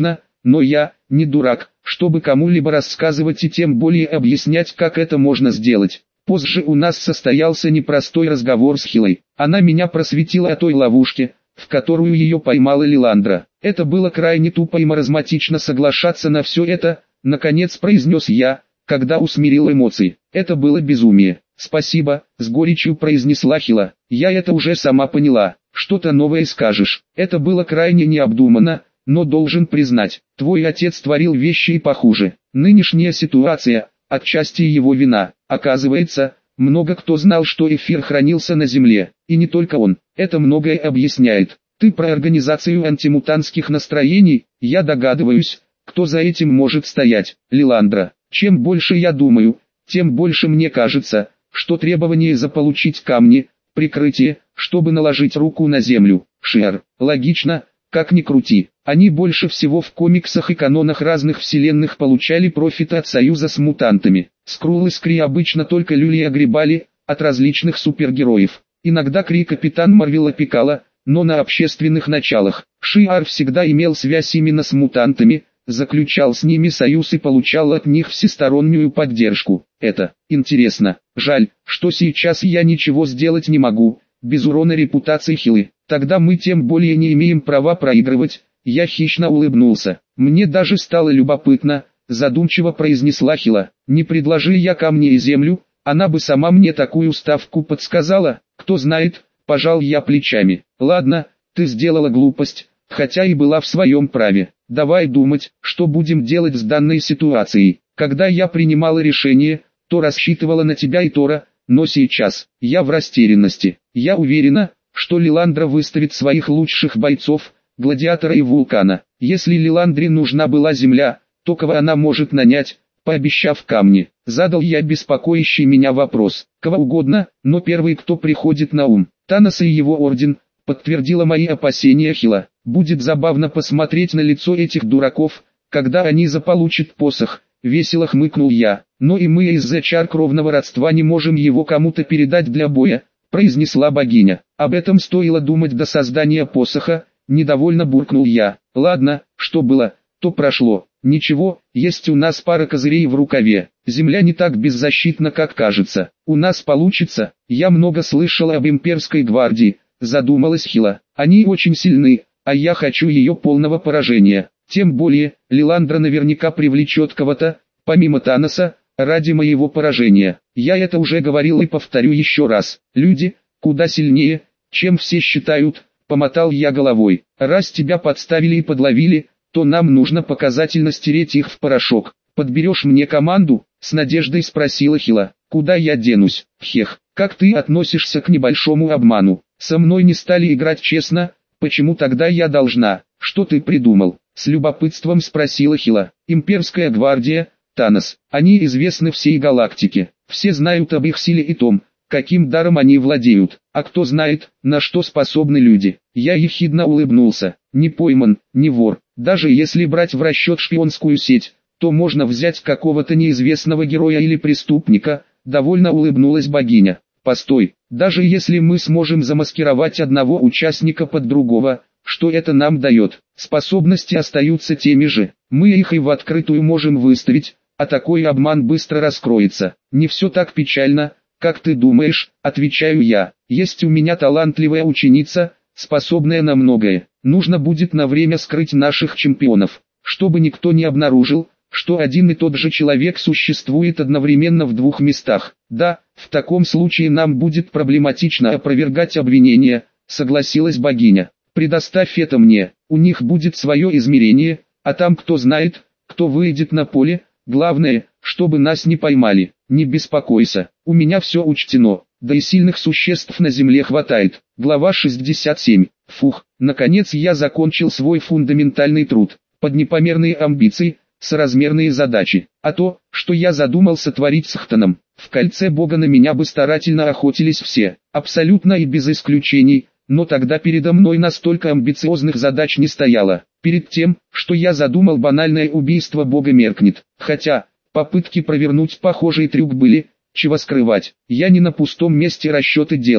но я, не дурак, чтобы кому-либо рассказывать и тем более объяснять, как это можно сделать. Позже у нас состоялся непростой разговор с Хилой. Она меня просветила о той ловушке, в которую ее поймала Лиландра. Это было крайне тупо и маразматично соглашаться на все это, наконец произнес я, когда усмирил эмоции. Это было безумие. Спасибо, с горечью произнесла Хила. Я это уже сама поняла. Что-то новое скажешь. Это было крайне необдуманно, но должен признать, твой отец творил вещи и похуже. Нынешняя ситуация, отчасти его вина. Оказывается, много кто знал, что эфир хранился на Земле, и не только он. Это многое объясняет. Ты про организацию антимутантских настроений, я догадываюсь, кто за этим может стоять. Лиландра, чем больше я думаю, тем больше мне кажется, что требование заполучить камни, прикрытие, чтобы наложить руку на Землю, Шиар. Логично, как ни крути. Они больше всего в комиксах и канонах разных вселенных получали профиты от союза с мутантами. Скрул и Скри обычно только люли огребали от различных супергероев. Иногда Кри Капитан Марвел опекала, но на общественных началах. Шиар всегда имел связь именно с мутантами, заключал с ними союз и получал от них всестороннюю поддержку. Это интересно. Жаль, что сейчас я ничего сделать не могу, без урона репутации Хилы. Тогда мы тем более не имеем права проигрывать. Я хищно улыбнулся. Мне даже стало любопытно, задумчиво произнесла Хила. Не предложи я камни и землю, она бы сама мне такую ставку подсказала. Кто знает, пожал я плечами. Ладно, ты сделала глупость, хотя и была в своем праве. Давай думать, что будем делать с данной ситуацией. Когда я принимала решение, то рассчитывала на тебя и Тора, но сейчас, я в растерянности. Я уверена, что Лиландра выставит своих лучших бойцов, Гладиатора и Вулкана. Если Лиландре нужна была земля, то кого она может нанять, пообещав камни? Задал я беспокоящий меня вопрос. Кого угодно, но первый, кто приходит на ум. Танос и его орден, подтвердила мои опасения Хила. Будет забавно посмотреть на лицо этих дураков, когда они заполучат посох. Весело хмыкнул я. Но и мы из-за чар кровного родства не можем его кому-то передать для боя, произнесла богиня. Об этом стоило думать до создания посоха. Недовольно буркнул я. Ладно, что было, то прошло. Ничего, есть у нас пара козырей в рукаве. Земля не так беззащитна, как кажется. У нас получится. Я много слышала об имперской гвардии, задумалась Хила. Они очень сильны, а я хочу ее полного поражения. Тем более, Лиландра наверняка привлечет кого-то, помимо Таноса, ради моего поражения. Я это уже говорил и повторю еще раз. Люди, куда сильнее, чем все считают. Помотал я головой. Раз тебя подставили и подловили, то нам нужно показательно стереть их в порошок. Подберешь мне команду? С надеждой спросила Хила. Куда я денусь? Хех, как ты относишься к небольшому обману? Со мной не стали играть честно, почему тогда я должна? Что ты придумал? С любопытством спросила Хила. Имперская гвардия, Танос. Они известны всей галактике. Все знают об их силе и том, каким даром они владеют. А кто знает, на что способны люди. Я ехидно улыбнулся. Не пойман, не вор. Даже если брать в расчет шпионскую сеть, то можно взять какого-то неизвестного героя или преступника. Довольно улыбнулась богиня. Постой, даже если мы сможем замаскировать одного участника под другого, что это нам дает? Способности остаются теми же. Мы их и в открытую можем выставить, а такой обман быстро раскроется. Не все так печально, как ты думаешь, отвечаю я. Есть у меня талантливая ученица, способная на многое. Нужно будет на время скрыть наших чемпионов, чтобы никто не обнаружил, что один и тот же человек существует одновременно в двух местах. Да, в таком случае нам будет проблематично опровергать обвинения, согласилась богиня. Предоставь это мне, у них будет свое измерение, а там кто знает, кто выйдет на поле. Главное, чтобы нас не поймали. Не беспокойся, у меня все учтено, да и сильных существ на земле хватает. Глава 67. Фух, наконец я закончил свой фундаментальный труд. Под непомерные амбиции, соразмерные задачи. А то, что я задумал сотворить с Хтоном, в кольце Бога на меня бы старательно охотились все, абсолютно и без исключений. Но тогда передо мной настолько амбициозных задач не стояло. Перед тем, что я задумал, банальное убийство Бога меркнет. Хотя, попытки провернуть похожий трюк были, чего скрывать. Я не на пустом месте расчеты делаю.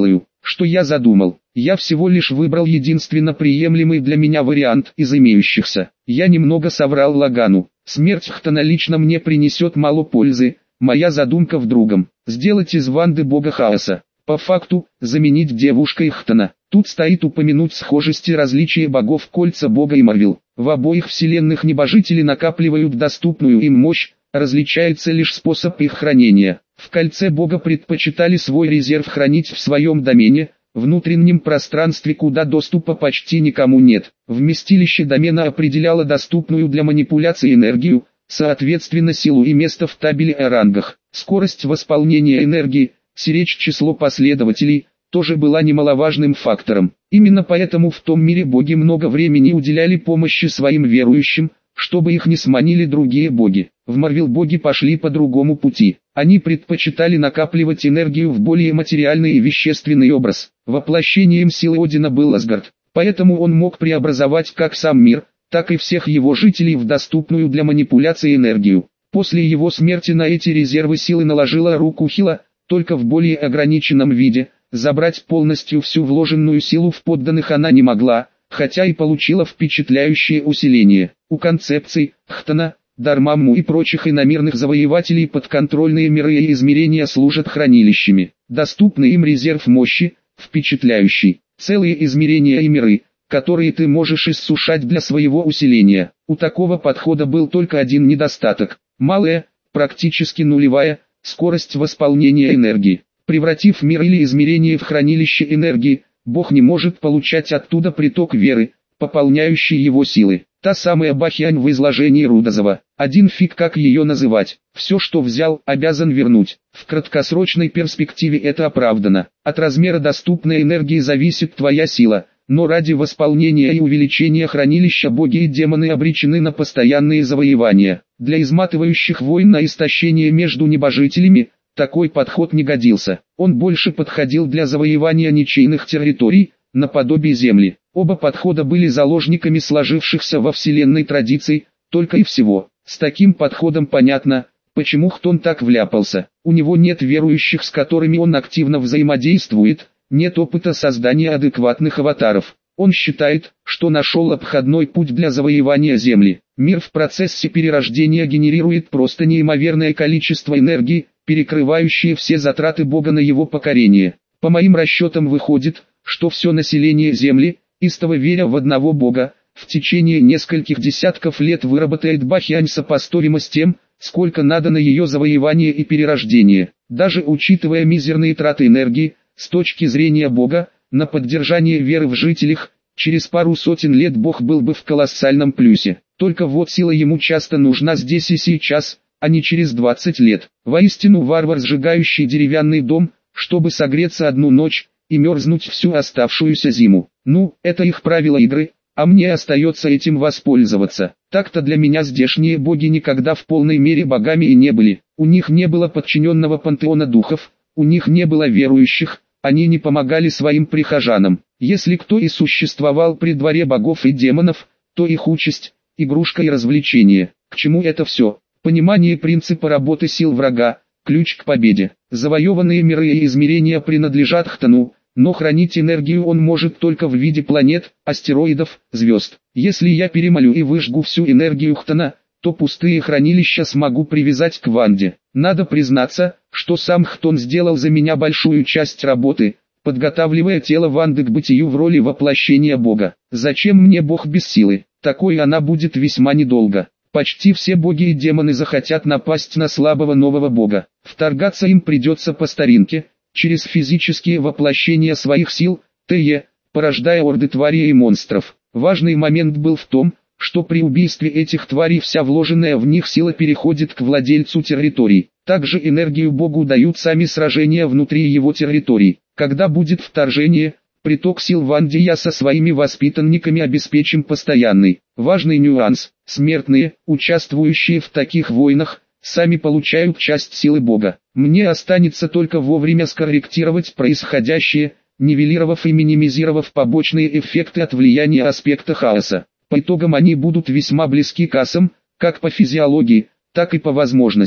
что я задумал. Я всего лишь выбрал единственно приемлемый для меня вариант из имеющихся. Я немного соврал Лагану. Смерть Хтона лично мне принесет мало пользы. Моя задумка в другом. Сделать из Ванды бога хаоса. По факту, заменить девушкой Хтона. Тут стоит упомянуть схожести различия богов Кольца Бога и Марвел. В обоих вселенных небожители накапливают доступную им мощь, различается лишь способ их хранения. В Кольце Бога предпочитали свой резерв хранить в своем домене, внутреннем пространстве, куда доступа почти никому нет. Вместилище домена определяло доступную для манипуляции энергию, соответственно силу и место в табеле о рангах. Скорость восполнения энергии, сиречь число последователей, тоже была немаловажным фактором. Именно поэтому в том мире боги много времени уделяли помощи своим верующим, чтобы их не сманили другие боги. В Марвел боги пошли по другому пути. Они предпочитали накапливать энергию в более материальный и вещественный образ. Воплощением силы Одина был Асгард, поэтому он мог преобразовать как сам мир, так и всех его жителей в доступную для манипуляции энергию. После его смерти на эти резервы силы наложила руку Хила, только в более ограниченном виде. Забрать полностью всю вложенную силу в подданных она не могла, хотя и получила впечатляющее усиление. У концепций Хтона, Дармамму и прочих иномирных завоевателей подконтрольные миры и измерения служат хранилищами. Доступный им резерв мощи, впечатляющий. Целые измерения и миры, которые ты можешь иссушать для своего усиления. У такого подхода был только один недостаток. Малая, практически нулевая, скорость восполнения энергии. Превратив мир или измерение в хранилище энергии, Бог не может получать оттуда приток веры, пополняющий его силы. Та самая Бахиань в изложении Рудозова. Один фиг как ее называть. Все, что взял, обязан вернуть. В краткосрочной перспективе это оправдано. От размера доступной энергии зависит твоя сила. Но ради восполнения и увеличения хранилища боги и демоны обречены на постоянные завоевания. Для изматывающих войн на истощение между небожителями, такой подход не годился. Он больше подходил для завоевания ничейных территорий, наподобие земли. Оба подхода были заложниками сложившихся во вселенной традиций, только и всего. С таким подходом понятно, почему Хтон так вляпался. У него нет верующих, с которыми он активно взаимодействует, нет опыта создания адекватных аватаров. Он считает, что нашел обходной путь для завоевания Земли. Мир в процессе перерождения генерирует просто неимоверное количество энергии, перекрывающие все затраты Бога на его покорение. По моим расчетам выходит, что все население Земли, истово веря в одного Бога, в течение нескольких десятков лет выработает Бахиань сопоставимо с тем, сколько надо на ее завоевание и перерождение. Даже учитывая мизерные траты энергии, с точки зрения Бога, на поддержание веры в жителях, через пару сотен лет Бог был бы в колоссальном плюсе. Только вот сила ему часто нужна здесь и сейчас, а не через 20 лет. Воистину варвар, сжигающий деревянный дом, чтобы согреться одну ночь и мерзнуть всю оставшуюся зиму. Ну, это их правила игры, а мне остается этим воспользоваться. Так-то для меня здешние боги никогда в полной мере богами и не были. У них не было подчиненного пантеона духов, у них не было верующих, они не помогали своим прихожанам. Если кто и существовал при дворе богов и демонов, то их участь – игрушка и развлечение. К чему это все? Понимание принципа работы сил врага – ключ к победе. Завоеванные миры и измерения принадлежат Хтону, но хранить энергию он может только в виде планет, астероидов, звезд. Если я перемолю и выжгу всю энергию Хтона, то пустые хранилища смогу привязать к Ванде. Надо признаться, что сам Хтон сделал за меня большую часть работы, подготавливая тело Ванды к бытию в роли воплощения Бога. Зачем мне Бог без силы? Такой она будет весьма недолго. Почти все боги и демоны захотят напасть на слабого нового бога. Вторгаться им придется по старинке, через физические воплощения своих сил, порождая орды тварей и монстров. Важный момент был в том, что при убийстве этих тварей вся вложенная в них сила переходит к владельцу территорий. Также энергию богу дают сами сражения внутри его территорий. Когда будет вторжение, приток сил Ванде я со своими воспитанниками обеспечим постоянный. Важный нюанс: смертные, участвующие в таких войнах, сами получают часть силы Бога. Мне останется только вовремя скорректировать происходящее, нивелировав и минимизировав побочные эффекты от влияния аспекта хаоса. По итогам они будут весьма близки к асам, как по физиологии, так и по возможностям.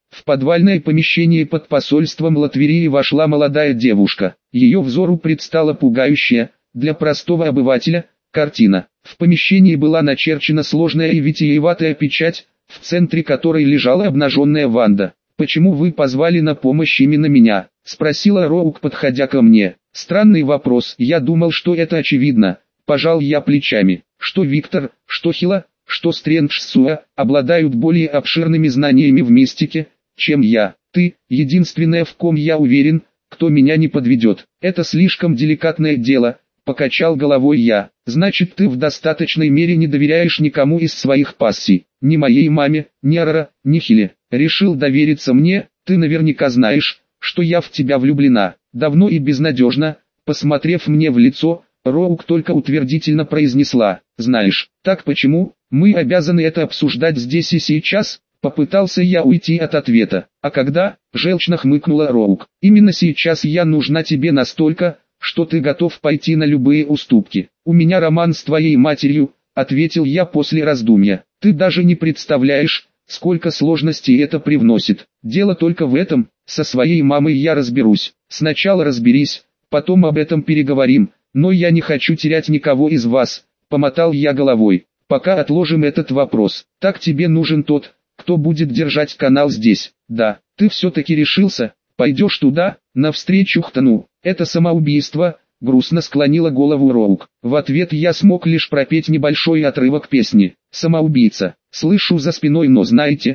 В подвальное помещение под посольством Латвии вошла молодая девушка. Ее взору предстала пугающая, для простого обывателя, картина. В помещении была начерчена сложная и витиеватая печать, в центре которой лежала обнаженная Ванда. «Почему вы позвали на помощь именно меня?» – спросила Роук, подходя ко мне. «Странный вопрос, я думал, что это очевидно». Пожал я плечами. Что Виктор, что Хила, что Стрэндж Суа обладают более обширными знаниями в мистике, чем я. Ты, единственная, в ком я уверен, кто меня не подведет. Это слишком деликатное дело, покачал головой я. Значит, ты в достаточной мере не доверяешь никому из своих пассий. Ни моей маме, ни Арара, ни Хиле. Решил довериться мне, ты наверняка знаешь, что я в тебя влюблена. Давно и безнадежно. Посмотрев мне в лицо, Роук только утвердительно произнесла: «Знаешь, так почему? Мы обязаны это обсуждать здесь и сейчас?» Попытался я уйти от ответа. «А когда?» – желчно хмыкнула Роук. «Именно сейчас я нужна тебе настолько, что ты готов пойти на любые уступки. У меня роман с твоей матерью», – ответил я после раздумья. «Ты даже не представляешь, сколько сложностей это привносит. Дело только в этом, со своей мамой я разберусь. Сначала разберись, потом об этом переговорим, но я не хочу терять никого из вас», – помотал я головой. «Пока отложим этот вопрос. Так тебе нужен тот, кто будет держать канал здесь?» «Да, ты все-таки решился, пойдешь туда, навстречу Хтону. Это самоубийство», — грустно склонила голову Роук. В ответ я смог лишь пропеть небольшой отрывок песни «Самоубийца». Слышу за спиной, но знаете,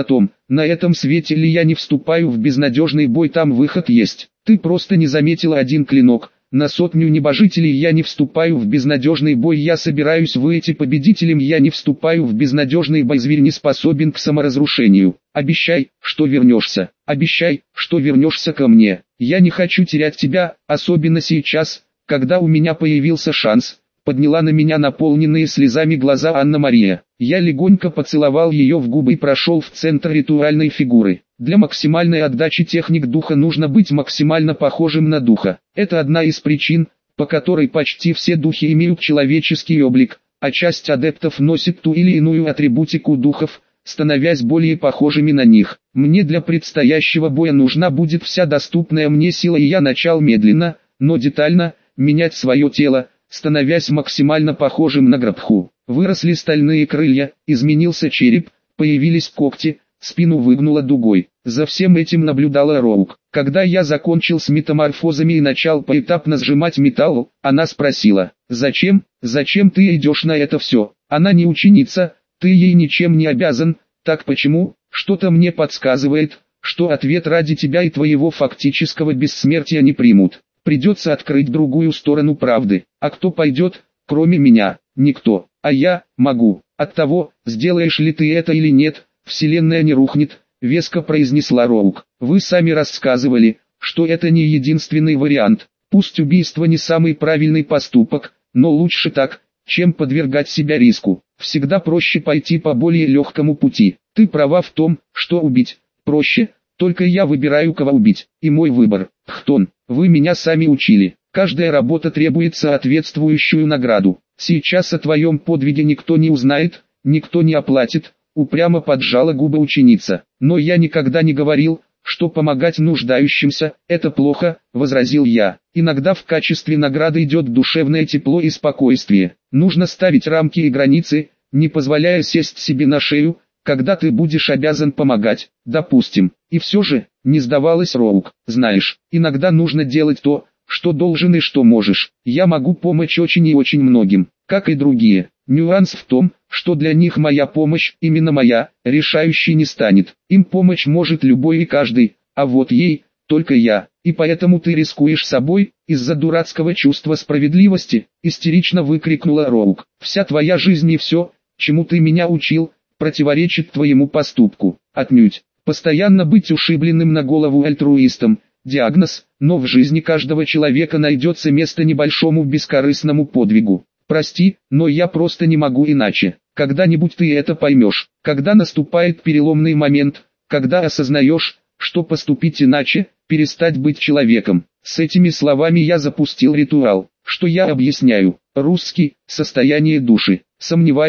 на этом свете ли я не вступаю в безнадежный бой, там выход есть. Ты просто не заметила один клинок. На 100 небожителей я не вступаю в безнадежный бой, я собираюсь выйти победителем, я не вступаю в безнадежный бой, зверь не способен к саморазрушению. Обещай, что вернешься, обещай, что вернешься ко мне. Я не хочу терять тебя, особенно сейчас, когда у меня появился шанс. Подняла на меня наполненные слезами глаза Анна-Мария. Я легонько поцеловал ее в губы и прошел в центр ритуальной фигуры. Для максимальной отдачи техник духа нужно быть максимально похожим на духа. Это одна из причин, по которой почти все духи имеют человеческий облик, а часть адептов носит ту или иную атрибутику духов, становясь более похожими на них. Мне для предстоящего боя нужна будет вся доступная мне сила, и я начал медленно, но детально, менять свое тело, становясь максимально похожим на Грабху. Выросли стальные крылья, изменился череп, появились когти, спину выгнула дугой. За всем этим наблюдала Роук. Когда я закончил с метаморфозами и начал поэтапно сжимать металл, она спросила: «Зачем? Зачем ты идешь на это все? Она не ученица, ты ей ничем не обязан, так почему?» Что-то мне подсказывает, что ответ ради тебя и твоего фактического бессмертия не примут. Придется открыть другую сторону правды. А кто пойдет, кроме меня? Никто. А я могу. От того, сделаешь ли ты это или нет, вселенная не рухнет, веско произнесла Роук. Вы сами рассказывали, что это не единственный вариант. Пусть убийство не самый правильный поступок, но лучше так, чем подвергать себя риску. Всегда проще пойти по более легкому пути. Ты права в том, что убить проще. Только я выбираю, кого убить, и мой выбор. Хтон, вы меня сами учили. Каждая работа требует соответствующую награду. Сейчас о твоем подвиге никто не узнает, никто не оплатит, упрямо поджала губы ученица. Но я никогда не говорил, что помогать нуждающимся – это плохо, возразил я. Иногда в качестве награды идет душевное тепло и спокойствие. Нужно ставить рамки и границы, не позволяя сесть себе на шею, когда ты будешь обязан помогать, допустим. И все же, не сдавалась Роук. Знаешь, иногда нужно делать то, что должен и что можешь. Я могу помочь очень и очень многим, как и другие. Нюанс в том, что для них моя помощь, именно моя, решающей не станет. Им помочь может любой и каждый, а вот ей, только я. И поэтому ты рискуешь собой, из-за дурацкого чувства справедливости, истерично выкрикнула Роук. Вся твоя жизнь и все, чему ты меня учил, противоречит твоему поступку. Отнюдь. Постоянно быть ушибленным на голову альтруистом – диагноз, но в жизни каждого человека найдется место небольшому бескорыстному подвигу. Прости, но я просто не могу иначе. Когда-нибудь ты это поймешь. Когда наступает переломный момент, когда осознаешь, что поступить иначе, перестать быть человеком. С этими словами я запустил ритуал. Что я объясняю? Русский – состояние души. Сомневаюсь,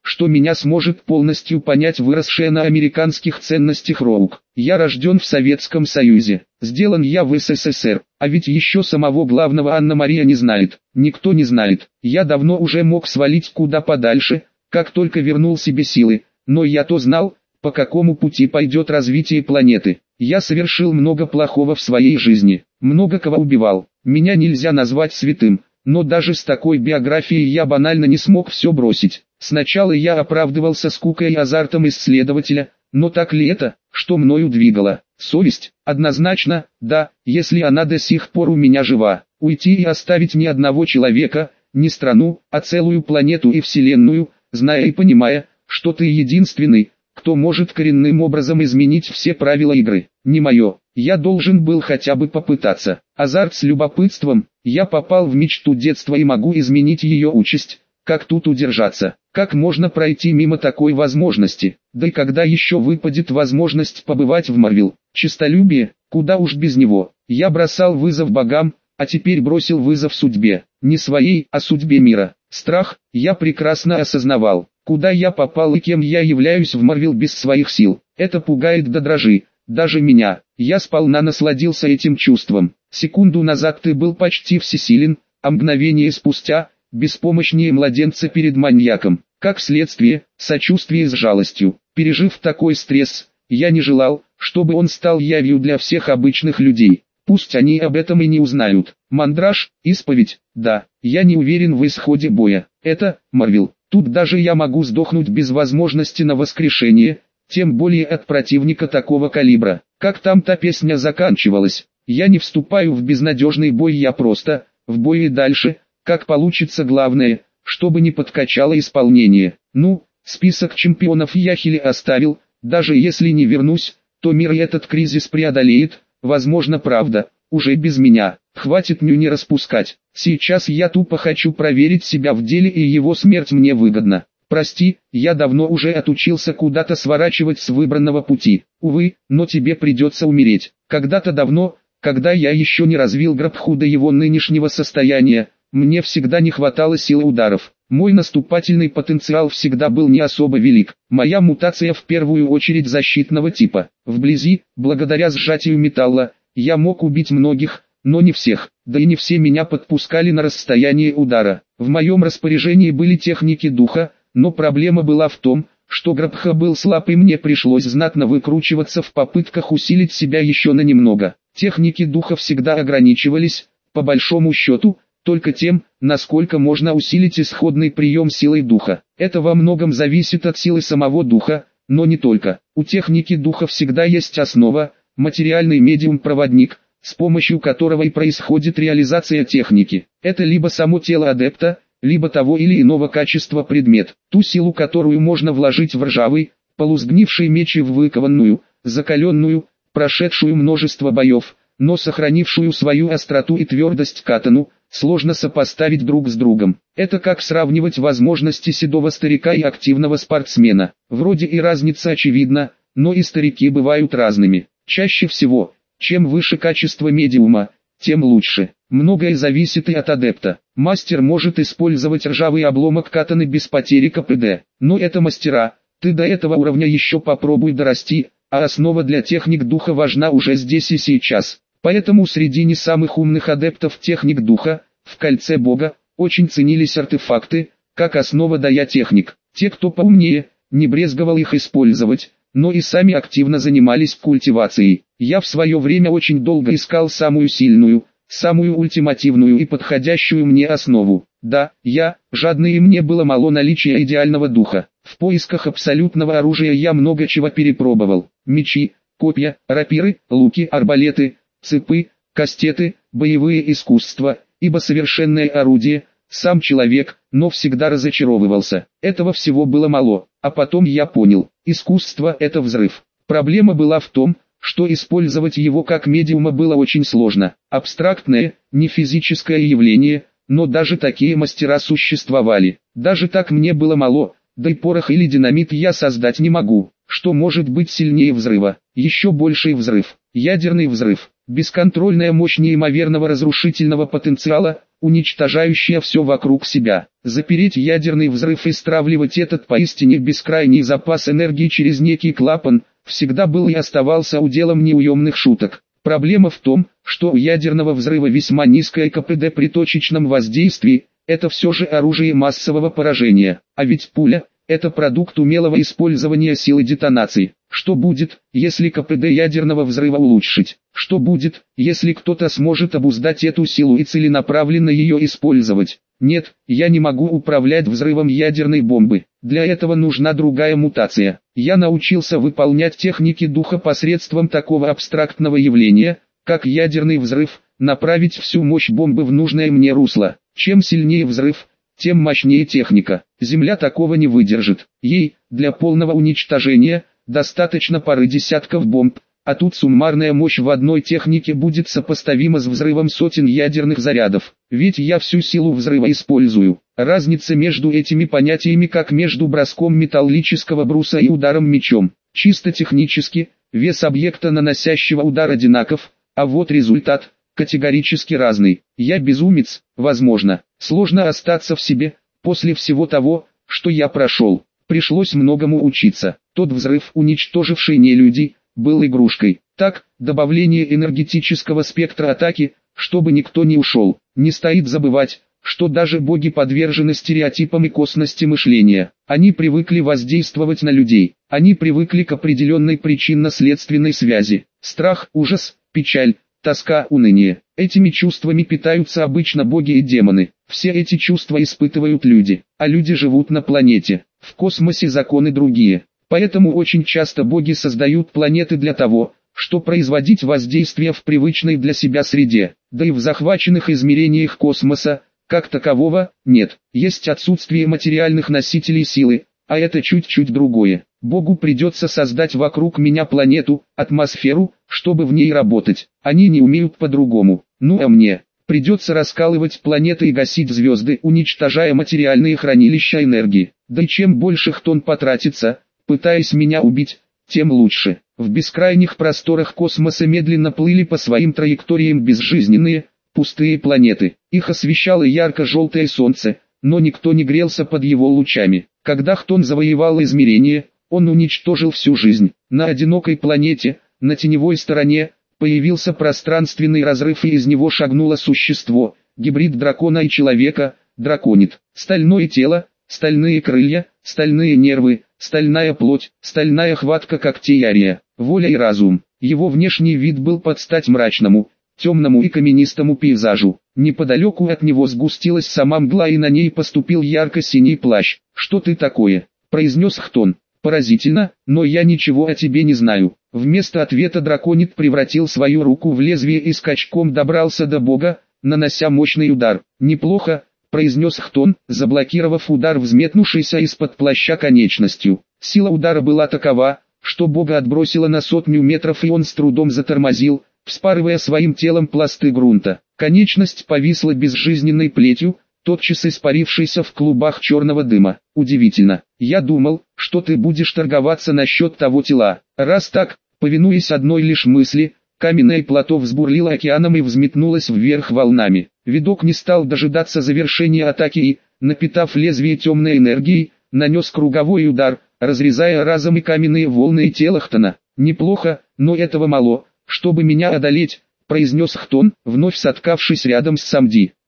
что меня сможет полностью понять выросшая на американских ценностях Роук. Я рожден в Советском Союзе, сделан я в СССР, а ведь еще самого главного Анна-Мария не знает, никто не знает. Я давно уже мог свалить куда подальше, как только вернул себе силы, но я-то знал, по какому пути пойдет развитие планеты. Я совершил много плохого в своей жизни, много кого убивал. Меня нельзя назвать святым, но даже с такой биографией я банально не смог все бросить. Сначала я оправдывался скукой и азартом исследователя, но так ли это, что мною двигало? Совесть? Однозначно, да, если она до сих пор у меня жива. Уйти и оставить не одного человека, не страну, а целую планету и вселенную, зная и понимая, что ты единственный, кто может коренным образом изменить все правила игры. Не мое, я должен был хотя бы попытаться. Азарт с любопытством, я попал в мечту детства и могу изменить ее участь. Как тут удержаться? Как можно пройти мимо такой возможности? Да и когда еще выпадет возможность побывать в Марвел? Честолюбие, куда уж без него. Я бросал вызов богам, а теперь бросил вызов судьбе. Не своей, а судьбе мира. Страх, я прекрасно осознавал, куда я попал и кем я являюсь в Марвел без своих сил. Это пугает до дрожи, даже меня. Я сполна насладился этим чувством. Секунду назад ты был почти всесилен, а мгновение спустя – беспомощнее младенца перед маньяком. Как следствие, сочувствие с жалостью. Пережив такой стресс, я не желал, чтобы он стал явью для всех обычных людей. Пусть они об этом и не узнают. Мандраж, исповедь, да, я не уверен в исходе боя. Это, Марвел, тут даже я могу сдохнуть без возможности на воскрешение, тем более от противника такого калибра. Как там та песня заканчивалась? Я не вступаю в безнадежный бой, я просто, в бой и дальше, как получится, главное, чтобы не подкачало исполнение. Ну, список чемпионов я Хилли оставил, даже если не вернусь, то мир этот кризис преодолеет, возможно, правда, уже без меня. Хватит нюни распускать, сейчас я тупо хочу проверить себя в деле, и его смерть мне выгодна. Прости, я давно уже отучился куда-то сворачивать с выбранного пути. Увы, но тебе придется умереть. Когда-то давно, когда я еще не развил Грабху до его нынешнего состояния, мне всегда не хватало силы ударов. Мой наступательный потенциал всегда был не особо велик. Моя мутация в первую очередь защитного типа. Вблизи, благодаря сжатию металла, я мог убить многих, но не всех, да и не все меня подпускали на расстояние удара. В моем распоряжении были техники духа, но проблема была в том, что Грабха был слаб, и мне пришлось знатно выкручиваться в попытках усилить себя еще на немного. Техники духа всегда ограничивались, по большому счету, только тем, насколько можно усилить исходный прием силой духа. Это во многом зависит от силы самого духа, но не только. У техники духа всегда есть основа, материальный медиум-проводник, с помощью которого и происходит реализация техники. Это либо само тело адепта, либо того или иного качества предмет. Ту силу, которую можно вложить в ржавый, полусгнивший меч и в выкованную, закаленную, прошедшую множество боев, но сохранившую свою остроту и твердость катану, сложно сопоставить друг с другом. Это как сравнивать возможности седого старика и активного спортсмена. Вроде и разница очевидна, но и старики бывают разными. Чаще всего, чем выше качество медиума, тем лучше. Многое зависит и от адепта. Мастер может использовать ржавый обломок катаны без потери КПД. Но это мастера, ты до этого уровня еще попробуй дорасти, а основа для техник духа важна уже здесь и сейчас. Поэтому среди не самых умных адептов техник духа, в кольце бога, очень ценились артефакты, как основа дая техник. Те, кто поумнее, не брезговал их использовать, но и сами активно занимались культивацией. Я в свое время очень долго искал самую сильную, самую ультимативную и подходящую мне основу. Да, я, жадный, и мне было мало наличия идеального духа. В поисках абсолютного оружия я много чего перепробовал. Мечи, копья, рапиры, луки, арбалеты, цепы, кастеты, боевые искусства, ибо совершенное орудие, сам человек, но всегда разочаровывался. Этого всего было мало, а потом я понял, искусство – это взрыв. Проблема была в том, что использовать его как медиума было очень сложно. Абстрактное, не физическое явление, но даже такие мастера существовали. Даже так мне было мало, да и порох или динамит я создать не могу. Что может быть сильнее взрыва? Еще больший взрыв. Ядерный взрыв. Бесконтрольная мощь неимоверного разрушительного потенциала, уничтожающая все вокруг себя. Запереть ядерный взрыв и стравливать этот поистине бескрайний запас энергии через некий клапан, всегда был и оставался уделом неуемных шуток. Проблема в том, что у ядерного взрыва весьма низкое КПД при точечном воздействии, это все же оружие массового поражения, а ведь пуля – это продукт умелого использования силы детонации. Что будет, если КПД ядерного взрыва улучшить? Что будет, если кто-то сможет обуздать эту силу и целенаправленно ее использовать? Нет, я не могу управлять взрывом ядерной бомбы. Для этого нужна другая мутация. Я научился выполнять техники духа посредством такого абстрактного явления, как ядерный взрыв, направить всю мощь бомбы в нужное мне русло. Чем сильнее взрыв, тем мощнее техника. Земля такого не выдержит. Ей, для полного уничтожения, достаточно пары десятков бомб, а тут суммарная мощь в одной технике будет сопоставима с взрывом сотен ядерных зарядов. Ведь я всю силу взрыва использую. Разница между этими понятиями как между броском металлического бруса и ударом мечом. Чисто технически, вес объекта наносящего удар одинаков, а вот результат категорически разный. Я безумец, возможно. Сложно остаться в себе, после всего того, что я прошел. Пришлось многому учиться. Тот взрыв, уничтоживший нелюдей, был игрушкой. Так, добавление энергетического спектра атаки, чтобы никто не ушел. Не стоит забывать, что даже боги подвержены стереотипам и косности мышления. Они привыкли воздействовать на людей. Они привыкли к определенной причинно-следственной связи. Страх, ужас, печаль, тоска, уныние. Этими чувствами питаются обычно боги и демоны. Все эти чувства испытывают люди, а люди живут на планете. В космосе законы другие. Поэтому очень часто боги создают планеты для того, чтобы производить воздействие в привычной для себя среде. Да и в захваченных измерениях космоса, как такового, нет. Есть отсутствие материальных носителей силы, а это чуть-чуть другое. Богу придется создать вокруг меня планету, атмосферу, чтобы в ней работать. Они не умеют по-другому. Ну а мне придется раскалывать планеты и гасить звезды, уничтожая материальные хранилища энергии. Да и чем больше Хтон потратится, пытаясь меня убить, тем лучше. В бескрайних просторах космоса медленно плыли по своим траекториям безжизненные, пустые планеты. Их освещало ярко-желтое солнце, но никто не грелся под его лучами. Когда Хтон завоевал измерение, он уничтожил всю жизнь. На одинокой планете, на теневой стороне, появился пространственный разрыв, и из него шагнуло существо, гибрид дракона и человека, драконит. Стальное тело, стальные крылья, стальные нервы, стальная плоть, стальная хватка когтей Ария, воля и разум. Его внешний вид был под стать мрачному, темному и каменистому пейзажу. Неподалеку от него сгустилась сама мгла, и на ней поступил ярко-синий плащ. «Что ты такое?» – произнес Хтон. «Поразительно, но я ничего о тебе не знаю». Вместо ответа драконит превратил свою руку в лезвие и скачком добрался до бога, нанося мощный удар. «Неплохо», — произнес Хтон, заблокировав удар взметнувшийся из-под плаща конечностью. Сила удара была такова, что бога отбросило на 100 метров, и он с трудом затормозил, вспарывая своим телом пласты грунта. Конечность повисла безжизненной плетью, тотчас испарившейся в клубах черного дыма. «Удивительно. Я думал, что ты будешь торговаться насчет того тела. Раз так, повинуясь одной лишь мысли, каменное плато взбурлило океаном и взметнулось вверх волнами. Видок не стал дожидаться завершения атаки и, напитав лезвие темной энергией, нанес круговой удар, разрезая разом и каменные волны и тело Хтона. «Неплохо, но этого мало, чтобы меня одолеть», — произнес Хтон, вновь соткавшись рядом с Самди.